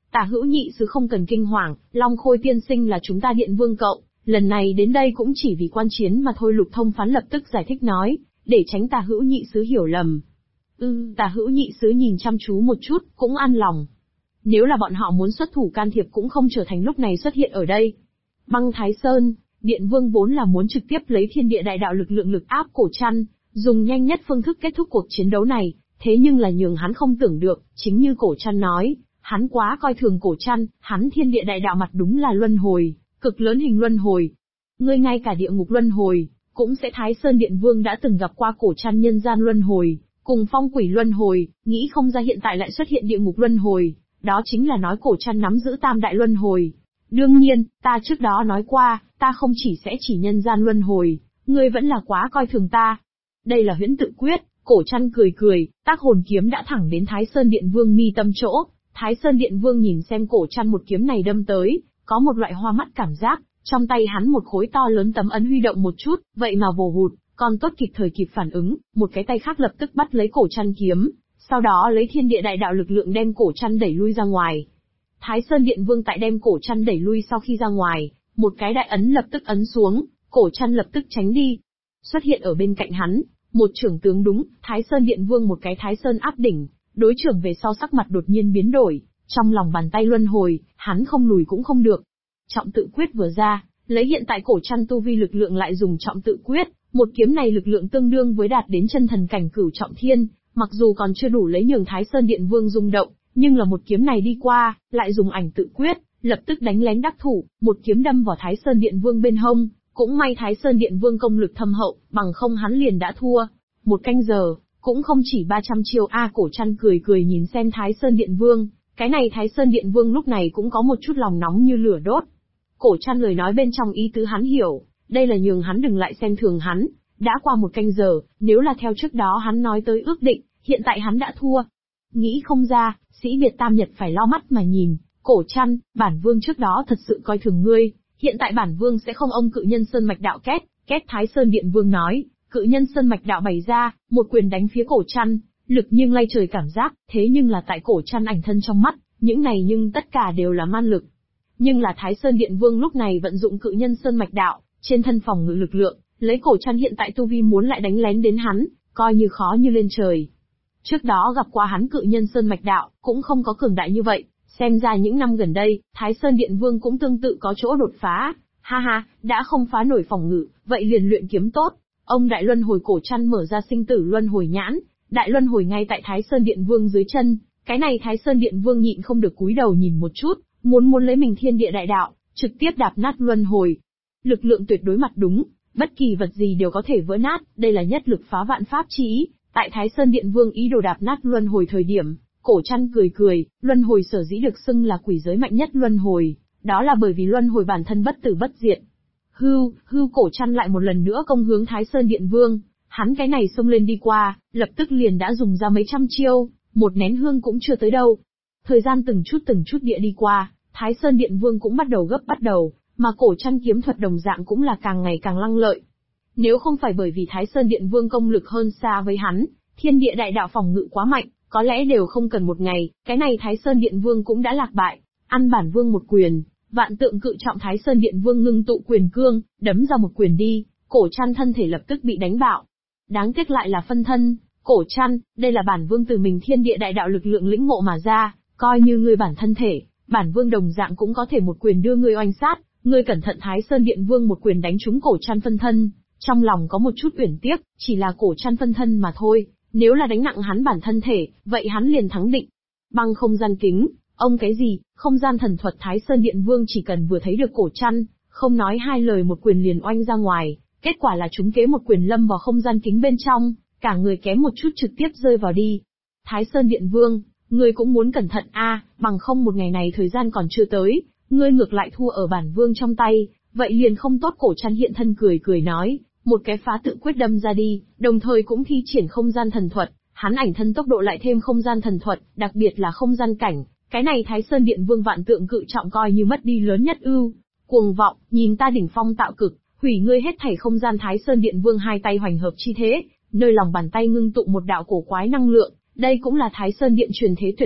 Tả Hữu nhị sứ không cần kinh hoàng, Long Khôi tiên sinh là chúng ta Điện Vương cậu, lần này đến đây cũng chỉ vì quan chiến mà thôi. Lục Thông Phán lập tức giải thích nói, để tránh Tả Hữu nhị sứ hiểu lầm. Tả Hữu nhị sứ nhìn chăm chú một chút, cũng an lòng. Nếu là bọn họ muốn xuất thủ can thiệp cũng không trở thành lúc này xuất hiện ở đây. Băng Thái Sơn, Điện Vương vốn là muốn trực tiếp lấy thiên địa đại đạo lực lượng lực áp Cổ Trăn, dùng nhanh nhất phương thức kết thúc cuộc chiến đấu này, thế nhưng là nhường hắn không tưởng được, chính như Cổ Trăn nói, hắn quá coi thường Cổ Trăn, hắn thiên địa đại đạo mặt đúng là luân hồi, cực lớn hình luân hồi. Ngươi ngay cả địa ngục luân hồi, cũng sẽ Thái Sơn Điện Vương đã từng gặp qua Cổ Trăn nhân gian luân hồi, cùng phong quỷ luân hồi, nghĩ không ra hiện tại lại xuất hiện địa ngục luân hồi, đó chính là nói Cổ Trăn nắm giữ tam đại luân hồi. Đương nhiên, ta trước đó nói qua, ta không sẽ chỉ nhân gian luân hồi, ngươi vẫn là quá coi thường ta. Đây là huyễn tự quyết. Cổ Trăn cười, tác hồn kiếm đã thẳng đến Thái Sơn Điện Vương mi tâm chỗ. Thái Sơn Điện Vương nhìn xem Cổ Trăn một kiếm này đâm tới, có một loại hoa mắt cảm giác, trong tay hắn một khối to lớn tấm ấn huy động một chút, vậy mà vồ hụt, còn tốt kịp thời kịp phản ứng, một cái tay khác lập tức bắt lấy Cổ Trăn kiếm, sau đó lấy thiên địa đại đạo lực lượng đem Cổ Trăn đẩy lui ra ngoài. Thái Sơn Điện Vương tại đem Cổ Trăn đẩy lui sau khi ra ngoài, một cái đại ấn lập tức ấn xuống, Cổ Trăn lập tức tránh đi. Xuất hiện ở bên cạnh hắn, một trưởng tướng đúng, Thái Sơn Điện Vương một cái Thái Sơn áp đỉnh, đối trưởng về sau sắc mặt đột nhiên biến đổi, trong lòng bàn tay luân hồi, hắn không lùi cũng không được. Trọng tự quyết vừa ra, lấy hiện tại Cổ Trăn tu vi lực lượng lại dùng trọng tự quyết, một kiếm này lực lượng tương đương với đạt đến chân thần cảnh cửu trọng thiên, mặc dù còn chưa đủ lấy nhường Thái Sơn Điện Vương rung động, nhưng là một kiếm này đi qua, lại dùng ảnh tự quyết, lập tức đánh lén đắc thủ, một kiếm đâm vào Thái Sơn Điện Vương bên hông. Cũng may Thái Sơn Điện Vương công lực thâm hậu, bằng không hắn liền đã thua. Một canh giờ, cũng không chỉ 300 chiêu. Cổ Trăn cười nhìn xem Thái Sơn Điện Vương, cái này Thái Sơn Điện Vương lúc này cũng có một chút lòng nóng như lửa đốt. Cổ Trăn lời nói bên trong ý tứ hắn hiểu, đây là nhường hắn đừng lại xem thường hắn, đã qua một canh giờ, nếu là theo trước đó hắn nói tới ước định, hiện tại hắn đã thua. Nghĩ không ra, sĩ biệt tam nhật phải lo mắt mà nhìn, Cổ Trăn, bản vương trước đó thật sự coi thường ngươi. Hiện tại bản vương sẽ không ông Cự Nhân Sơn Mạch Đạo két Thái Sơn Điện Vương nói, Cự Nhân Sơn Mạch Đạo bày ra, một quyền đánh phía Cổ Trăn, lực nhưng lay trời cảm giác, thế nhưng là tại Cổ Trăn ảnh thân trong mắt, những này nhưng tất cả đều là man lực. Nhưng là Thái Sơn Điện Vương lúc này vận dụng Cự Nhân Sơn Mạch Đạo, trên thân phòng ngự lực lượng, lấy Cổ Trăn hiện tại tu vi muốn lại đánh lén đến hắn, coi như khó như lên trời. Trước đó gặp qua hắn Cự Nhân Sơn Mạch Đạo, cũng không có cường đại như vậy. Xem ra những năm gần đây, Thái Sơn Điện Vương cũng tương tự có chỗ đột phá. Ha, đã không phá nổi phòng ngự, vậy liền luyện kiếm tốt. Ông Đại Luân Hồi Cổ Trăn mở ra sinh tử luân hồi nhãn, Đại Luân Hồi ngay tại Thái Sơn Điện Vương dưới chân. Cái này Thái Sơn Điện Vương nhịn không được cúi đầu nhìn một chút, muốn lấy mình thiên địa đại đạo, trực tiếp đạp nát luân hồi. Lực lượng tuyệt đối mặt đúng, bất kỳ vật gì đều có thể vỡ nát, đây là nhất lực phá vạn pháp chi ý. Tại Thái Sơn Điện Vương ý đồ đạp nát luân hồi thời điểm, Cổ Trăn cười, luân hồi sở dĩ được xưng là quỷ giới mạnh nhất luân hồi, đó là bởi vì luân hồi bản thân bất tử bất diệt. Hưu Cổ Trăn lại một lần nữa công hướng Thái Sơn Điện Vương, hắn cái này xông lên đi qua, lập tức liền đã dùng ra mấy trăm chiêu, một nén hương cũng chưa tới đâu. Thời gian từng chút địa đi qua, Thái Sơn Điện Vương cũng bắt đầu, mà Cổ Trăn kiếm thuật đồng dạng cũng là càng ngày càng lăng lợi. Nếu không phải bởi vì Thái Sơn Điện Vương công lực hơn xa với hắn, thiên địa đại đạo phòng ngự quá mạnh, có lẽ đều không cần một ngày, cái này Thái Sơn Điện Vương cũng đã lạc bại. Ăn bản vương một quyền, vạn tượng cự trọng Thái Sơn Điện Vương ngưng tụ quyền cương, đấm ra một quyền đi, Cổ Trăn thân thể lập tức bị đánh bạo. Đáng tiếc lại là phân thân, Cổ Trăn, đây là bản vương từ mình thiên địa đại đạo lực lượng lĩnh ngộ mà ra, coi như ngươi bản thân thể, bản vương đồng dạng cũng có thể một quyền đưa ngươi oanh sát, ngươi cẩn thận. Thái Sơn Điện Vương một quyền đánh trúng Cổ Trăn phân thân, trong lòng có một chút uyển tiếc, chỉ là Cổ Trăn phân thân mà thôi. Nếu là đánh nặng hắn bản thân thể, vậy hắn liền thắng định. Băng không gian kính, ông cái gì, không gian thần thuật. Thái Sơn Điện Vương chỉ cần vừa thấy được Cổ Trăn, không nói hai lời một quyền liền oanh ra ngoài, kết quả là trúng kế một quyền lâm vào không gian kính bên trong, cả người kém một chút trực tiếp rơi vào đi. Thái Sơn Điện Vương, ngươi cũng muốn cẩn thận bằng không một ngày này thời gian còn chưa tới, ngươi ngược lại thua ở bản vương trong tay, vậy liền không tốt. Cổ Trăn hiện thân cười nói. Một cái phá tự quyết đâm ra đi, đồng thời cũng thi triển không gian thần thuật, hắn ảnh thân tốc độ lại thêm không gian thần thuật, đặc biệt là không gian cảnh, cái này Thái Sơn Điện Vương vạn tượng cự trọng coi như mất đi lớn nhất ưu. Cuồng vọng, nhìn ta đỉnh phong tạo cực, hủy ngươi hết thảy không gian. Thái Sơn Điện Vương hai tay hoành hợp chi thế, nơi lòng bàn tay ngưng tụ một đạo cổ quái năng lượng, đây cũng là Thái Sơn Điện truyền thế tuyệt học,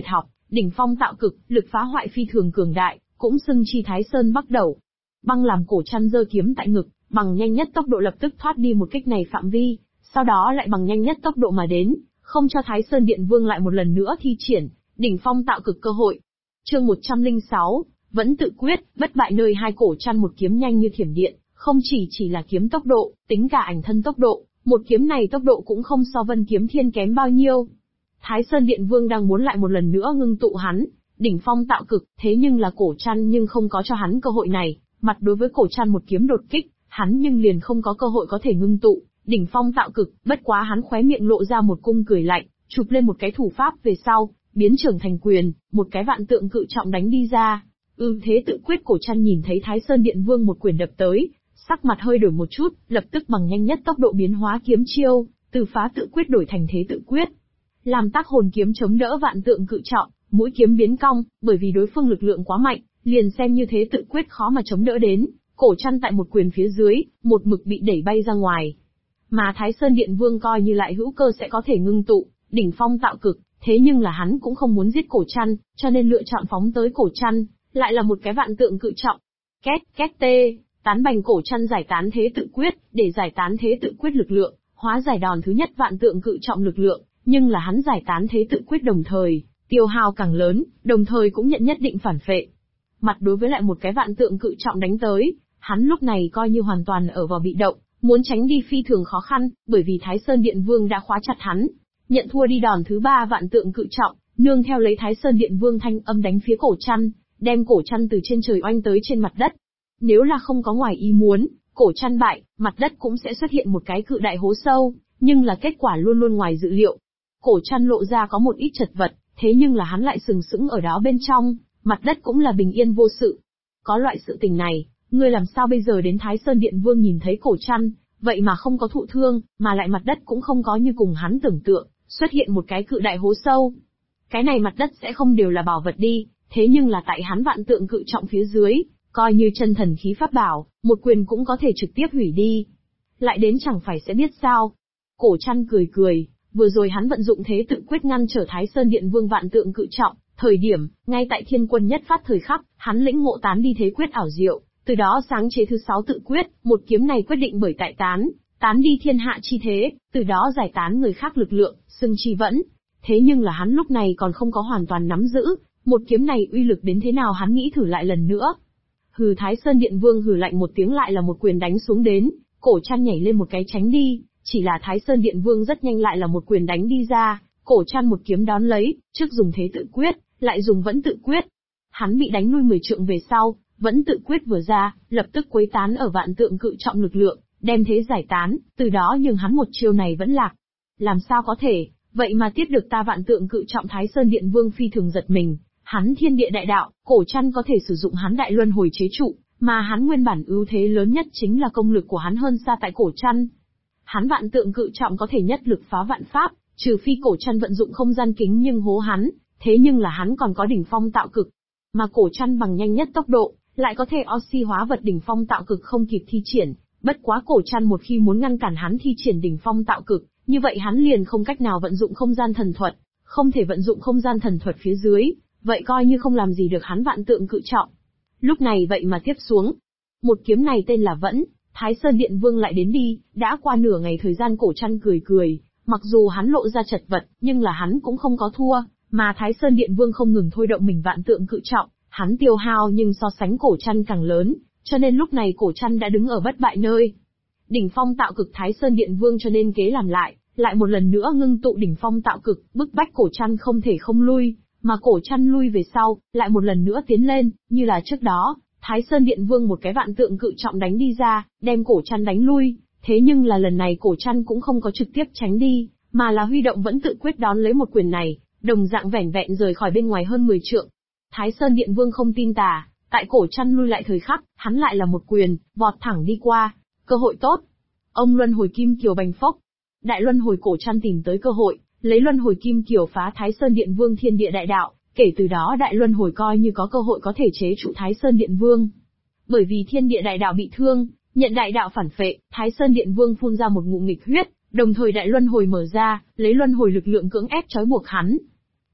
Đỉnh phong tạo cực, lực phá hoại phi thường cường đại, cũng xưng chi Thái Sơn Bắc Đẩu. Băng làm cổ chăn giơ kiếm tại ngực, bằng nhanh nhất tốc độ lập tức thoát đi một kích này phạm vi, sau đó lại bằng nhanh nhất tốc độ mà đến, không cho Thái Sơn Điện Vương lại một lần nữa thi triển đỉnh phong tạo cực cơ hội. Chương 106, vẫn tự quyết, bất bại nơi hai cổ chăn một kiếm nhanh như thiểm điện, không chỉ là kiếm tốc độ, tính cả ảnh thân tốc độ, một kiếm này tốc độ cũng không so Vân Kiếm Thiên kém bao nhiêu. Thái Sơn Điện Vương đang muốn lại một lần nữa ngưng tụ hắn, đỉnh phong tạo cực, thế nhưng là cổ chăn nhưng không có cho hắn cơ hội này, mặt đối với cổ chăn một kiếm đột kích, hắn nhưng liền không có cơ hội có thể ngưng tụ, đỉnh phong tạo cực, bất quá hắn khóe miệng lộ ra một cung cười lạnh, chụp lên một cái thủ pháp về sau, biến trưởng thành quyền, một cái vạn tượng cự trọng đánh đi ra. Thế tự quyết cổ chăn nhìn thấy Thái Sơn Điện Vương một quyền đập tới, sắc mặt hơi đổi một chút, lập tức bằng nhanh nhất tốc độ biến hóa kiếm chiêu, từ phá tự quyết đổi thành thế tự quyết. Làm tác hồn kiếm chống đỡ vạn tượng cự trọng, mũi kiếm biến cong, bởi vì đối phương lực lượng quá mạnh, liền xem như thế tự quyết khó mà chống đỡ đến, cổ chăn tại một quyền phía dưới, một mực bị đẩy bay ra ngoài. Mà Thái Sơn Điện Vương coi như lại hữu cơ sẽ có thể ngưng tụ, đỉnh phong tạo cực, thế nhưng là hắn cũng không muốn giết cổ chăn, cho nên lựa chọn phóng tới cổ chăn, lại là một cái vạn tượng cự trọng. Két, két tê, tán bành cổ chăn giải tán thế tự quyết, để giải tán thế tự quyết lực lượng, hóa giải đòn thứ nhất vạn tượng cự trọng lực lượng, nhưng là hắn giải tán thế tự quyết đồng thời, tiêu hao càng lớn, đồng thời cũng nhận nhất định phản phệ. Mặt đối với lại một cái vạn tượng cự trọng đánh tới, hắn lúc này coi như hoàn toàn ở vào bị động, muốn tránh đi phi thường khó khăn, bởi vì Thái Sơn Điện Vương đã khóa chặt hắn. Nhận thua đi đòn thứ ba vạn tượng cự trọng, nương theo lấy Thái Sơn Điện Vương thanh âm đánh phía cổ chăn, đem cổ chăn từ trên trời oanh tới trên mặt đất. Nếu là không có ngoài ý muốn, cổ chăn bại, mặt đất cũng sẽ xuất hiện một cái cự đại hố sâu, nhưng là kết quả luôn luôn ngoài dự liệu. Cổ chăn lộ ra có một ít chật vật, thế nhưng là hắn lại sừng sững ở đó bên trong, mặt đất cũng là bình yên vô sự. Có loại sự tình này, ngươi làm sao bây giờ đến Thái Sơn Điện Vương nhìn thấy cổ chăn, vậy mà không có thụ thương, mà lại mặt đất cũng không có như cùng hắn tưởng tượng, xuất hiện một cái cự đại hố sâu. Cái này mặt đất sẽ không đều là bảo vật đi, thế nhưng là tại hắn vạn tượng cự trọng phía dưới, coi như chân thần khí pháp bảo, một quyền cũng có thể trực tiếp hủy đi. Lại đến chẳng phải sẽ biết sao. Cổ chăn cười cười, vừa rồi hắn vận dụng thế tự quyết ngăn trở Thái Sơn Điện Vương vạn tượng cự trọng, thời điểm, ngay tại thiên quân nhất phát thời khắc, hắn lĩnh ngộ tán đi thế quyết ảo diệu, từ đó sáng chế thứ 6 tự quyết, một kiếm này quyết định bởi tại tán đi thiên hạ chi thế, từ đó giải tán người khác lực lượng, xưng chi vẫn. Thế nhưng là hắn lúc này còn không có hoàn toàn nắm giữ, một kiếm này uy lực đến thế nào hắn nghĩ thử lại lần nữa. Hừ, Thái Sơn Điện Vương hừ lạnh một tiếng lại là một quyền đánh xuống đến, cổ chăn nhảy lên một cái tránh đi, chỉ là Thái Sơn Điện Vương rất nhanh lại là một quyền đánh đi ra, cổ chăn một kiếm đón lấy, trước dùng thế tự quyết, lại dùng vẫn tự quyết. Hắn bị đánh lui 10 trượng về sau, vẫn tự quyết vừa ra, lập tức quấy tán ở vạn tượng cự trọng lực lượng, đem thế giải tán, từ đó nhường hắn một chiêu này vẫn lạc. Làm sao có thể, vậy mà tiếp được ta vạn tượng cự trọng. Thái Sơn Điện Vương phi thường giật mình, hắn thiên địa đại đạo, cổ chăn có thể sử dụng hắn đại luân hồi chế trụ, mà hắn nguyên bản ưu thế lớn nhất chính là công lực của hắn hơn xa tại cổ chăn. Hắn vạn tượng cự trọng có thể nhất lực phá vạn pháp, trừ phi cổ chăn vận dụng không gian kính nhưng hố hắn, thế nhưng là hắn còn có đỉnh phong tạo cực, mà cổ chăn bằng nhanh nhất tốc độ, lại có thể oxy hóa vật đỉnh phong tạo cực không kịp thi triển, bất quá cổ chăn một khi muốn ngăn cản hắn thi triển đỉnh phong tạo cực, như vậy hắn liền không cách nào vận dụng không gian thần thuật, không thể vận dụng không gian thần thuật phía dưới, vậy coi như không làm gì được hắn vạn tượng cự trọng. Lúc này vậy mà tiếp xuống, một kiếm này tên là Vẫn, Thái Sơn Điện Vương lại đến đi, đã qua nửa ngày thời gian cổ chăn cười cười, mặc dù hắn lộ ra chật vật, nhưng là hắn cũng không có thua, mà Thái Sơn Điện Vương không ngừng thôi động mình vạn tượng cự trọng, hắn tiêu hao nhưng so sánh cổ chăn càng lớn, cho nên lúc này cổ chăn đã đứng ở bất bại nơi. Đỉnh phong tạo cực Thái Sơn Điện Vương cho nên kế làm lại một lần nữa ngưng tụ đỉnh phong tạo cực, bức bách cổ chăn không thể không lui, mà cổ chăn lui về sau, lại một lần nữa tiến lên, như là trước đó, Thái Sơn Điện Vương một cái vạn tượng cự trọng đánh đi ra, đem cổ chăn đánh lui, thế nhưng là lần này cổ chăn cũng không có trực tiếp tránh đi, mà là huy động vẫn tự quyết đón lấy một quyền này, đồng dạng vẻn vẹn rời khỏi bên ngoài hơn 10 trượng. Thái Sơn Điện Vương không tin tà, tại cổ chăn lui lại thời khắc, hắn lại là một quyền, vọt thẳng đi qua, cơ hội tốt. Ông luân hồi kim kiều bành phốc, đại luân hồi cổ chăn tìm tới cơ hội, lấy luân hồi kim kiều phá Thái Sơn Điện Vương thiên địa đại đạo, kể từ đó đại luân hồi coi như có cơ hội có thể chế trụ Thái Sơn Điện Vương. Bởi vì thiên địa đại đạo bị thương, nhận đại đạo phản phệ, Thái Sơn Điện Vương phun ra một ngụm nghịch huyết, đồng thời đại luân hồi mở ra, lấy luân hồi lực lượng cưỡng ép trói buộc hắn.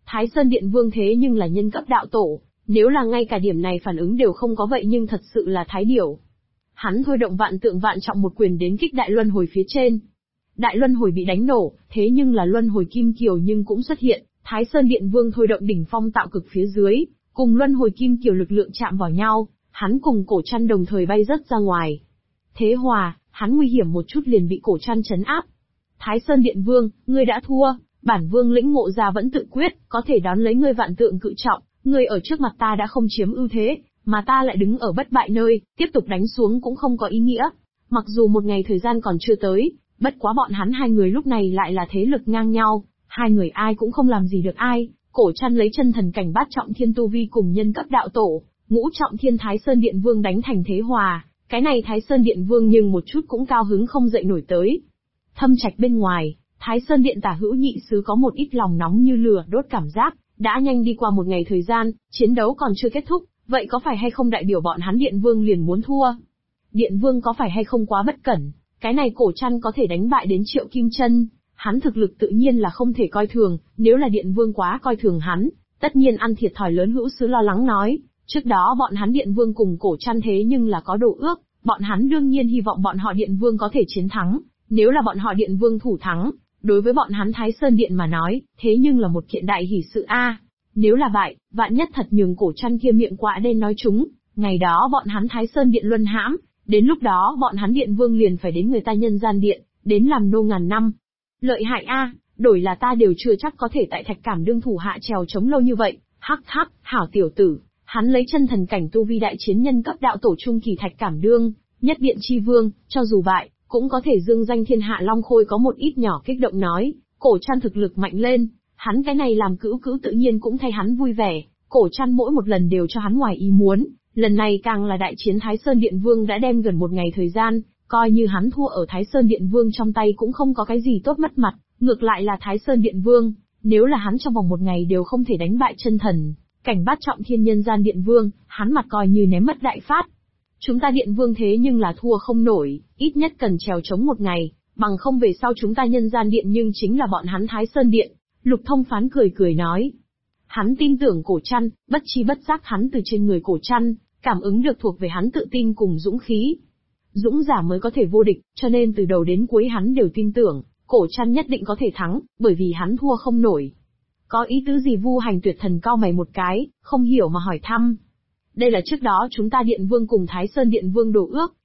Thái Sơn Điện Vương thế nhưng là nhân cấp đạo tổ, nếu là ngay cả điểm này phản ứng đều không có vậy nhưng thật sự là thái điểu. Hắn thôi động vạn tượng vạn trọng một quyền đến kích đại luân hồi phía trên. Đại luân hồi bị đánh nổ, thế nhưng là luân hồi kim kiều nhưng cũng xuất hiện, Thái Sơn Điện Vương thôi động đỉnh phong tạo cực phía dưới, cùng luân hồi kim kiều lực lượng chạm vào nhau, hắn cùng cổ trăn đồng thời bay rớt ra ngoài. Thế hòa, hắn nguy hiểm một chút liền bị cổ trăn trấn áp. Thái Sơn Điện Vương, ngươi đã thua, bản vương lĩnh ngộ ra vẫn tự quyết, có thể đón lấy ngươi vạn tượng cự trọng, ngươi ở trước mặt ta đã không chiếm ưu thế, mà ta lại đứng ở bất bại nơi, tiếp tục đánh xuống cũng không có ý nghĩa. Mặc dù một ngày thời gian còn chưa tới, bất quá bọn hắn hai người lúc này lại là thế lực ngang nhau, hai người ai cũng không làm gì được ai. Cổ trăn lấy chân thần cảnh bát trọng thiên tu vi cùng nhân cấp đạo tổ, ngũ trọng thiên Thái Sơn Điện Vương đánh thành thế hòa, cái này Thái Sơn Điện Vương nhưng một chút cũng cao hứng không dậy nổi tới. Thâm trạch bên ngoài, Thái Sơn Điện tả hữu nhị sứ có một ít lòng nóng như lửa đốt cảm giác, đã nhanh đi qua một ngày thời gian, chiến đấu còn chưa kết thúc, vậy có phải hay không đại biểu bọn hắn Điện Vương liền muốn thua? Điện Vương có phải hay không quá bất cẩn, cái này cổ trăn có thể đánh bại đến Triệu Kim Chân, hắn thực lực tự nhiên là không thể coi thường, nếu là Điện Vương quá coi thường hắn, tất nhiên ăn thiệt thòi lớn. Hữu sứ lo lắng nói, trước đó bọn hắn Điện Vương cùng cổ trăn thế nhưng là có đồ ước, bọn hắn đương nhiên hy vọng bọn họ Điện Vương có thể chiến thắng, nếu là bọn họ Điện Vương thủ thắng, đối với bọn hắn Thái Sơn Điện mà nói, thế nhưng là một kiện đại hỷ sự a. Nếu là bại, vạn nhất thật nhường cổ trăn kia miệng quạ đen nói chúng, ngày đó bọn hắn Thái Sơn Điện luân hãm, đến lúc đó bọn hắn Điện Vương liền phải đến người ta Nhân Gian Điện, đến làm nô ngàn năm. Lợi hại a, đổi là ta đều chưa chắc có thể tại Thạch Cảm đương thủ hạ trèo chống lâu như vậy. Hắc hắc, hảo tiểu tử, hắn lấy chân thần cảnh tu vi đại chiến nhân cấp đạo tổ trung kỳ Thạch Cảm đương, nhất điện chi vương, cho dù bại, cũng có thể dương danh thiên hạ. Long Khôi có một ít nhỏ kích động nói, cổ trăn thực lực mạnh lên, hắn cái này làm cữu cữu tự nhiên cũng thay hắn vui vẻ, cổ trăn mỗi một lần đều cho hắn ngoài ý muốn, lần này càng là đại chiến Thái Sơn Điện Vương đã đem gần một ngày thời gian, coi như hắn thua ở Thái Sơn Điện Vương trong tay cũng không có cái gì tốt mất mặt, ngược lại là Thái Sơn Điện Vương, nếu là hắn trong vòng một ngày đều không thể đánh bại chân thần cảnh bát trọng thiên Nhân Gian Điện Vương, hắn mặt coi như ném mất đại phát. Chúng ta Điện Vương thế nhưng là thua không nổi, ít nhất cần trèo chống một ngày, bằng không về sau chúng ta Nhân Gian Điện nhưng chính là bọn hắn Thái Sơn Điện. Lục Thông Phán cười cười nói. Hắn tin tưởng cổ trăn, bất chi bất giác hắn từ trên người cổ trăn, cảm ứng được thuộc về hắn tự tin cùng dũng khí. Dũng giả mới có thể vô địch, cho nên từ đầu đến cuối hắn đều tin tưởng, cổ trăn nhất định có thể thắng, bởi vì hắn thua không nổi. Có ý tứ gì? Vu Hành Tuyệt Thần cau mày một cái, không hiểu mà hỏi thăm. Đây là trước đó chúng ta Điện Vương cùng Thái Sơn Điện Vương đổ ước,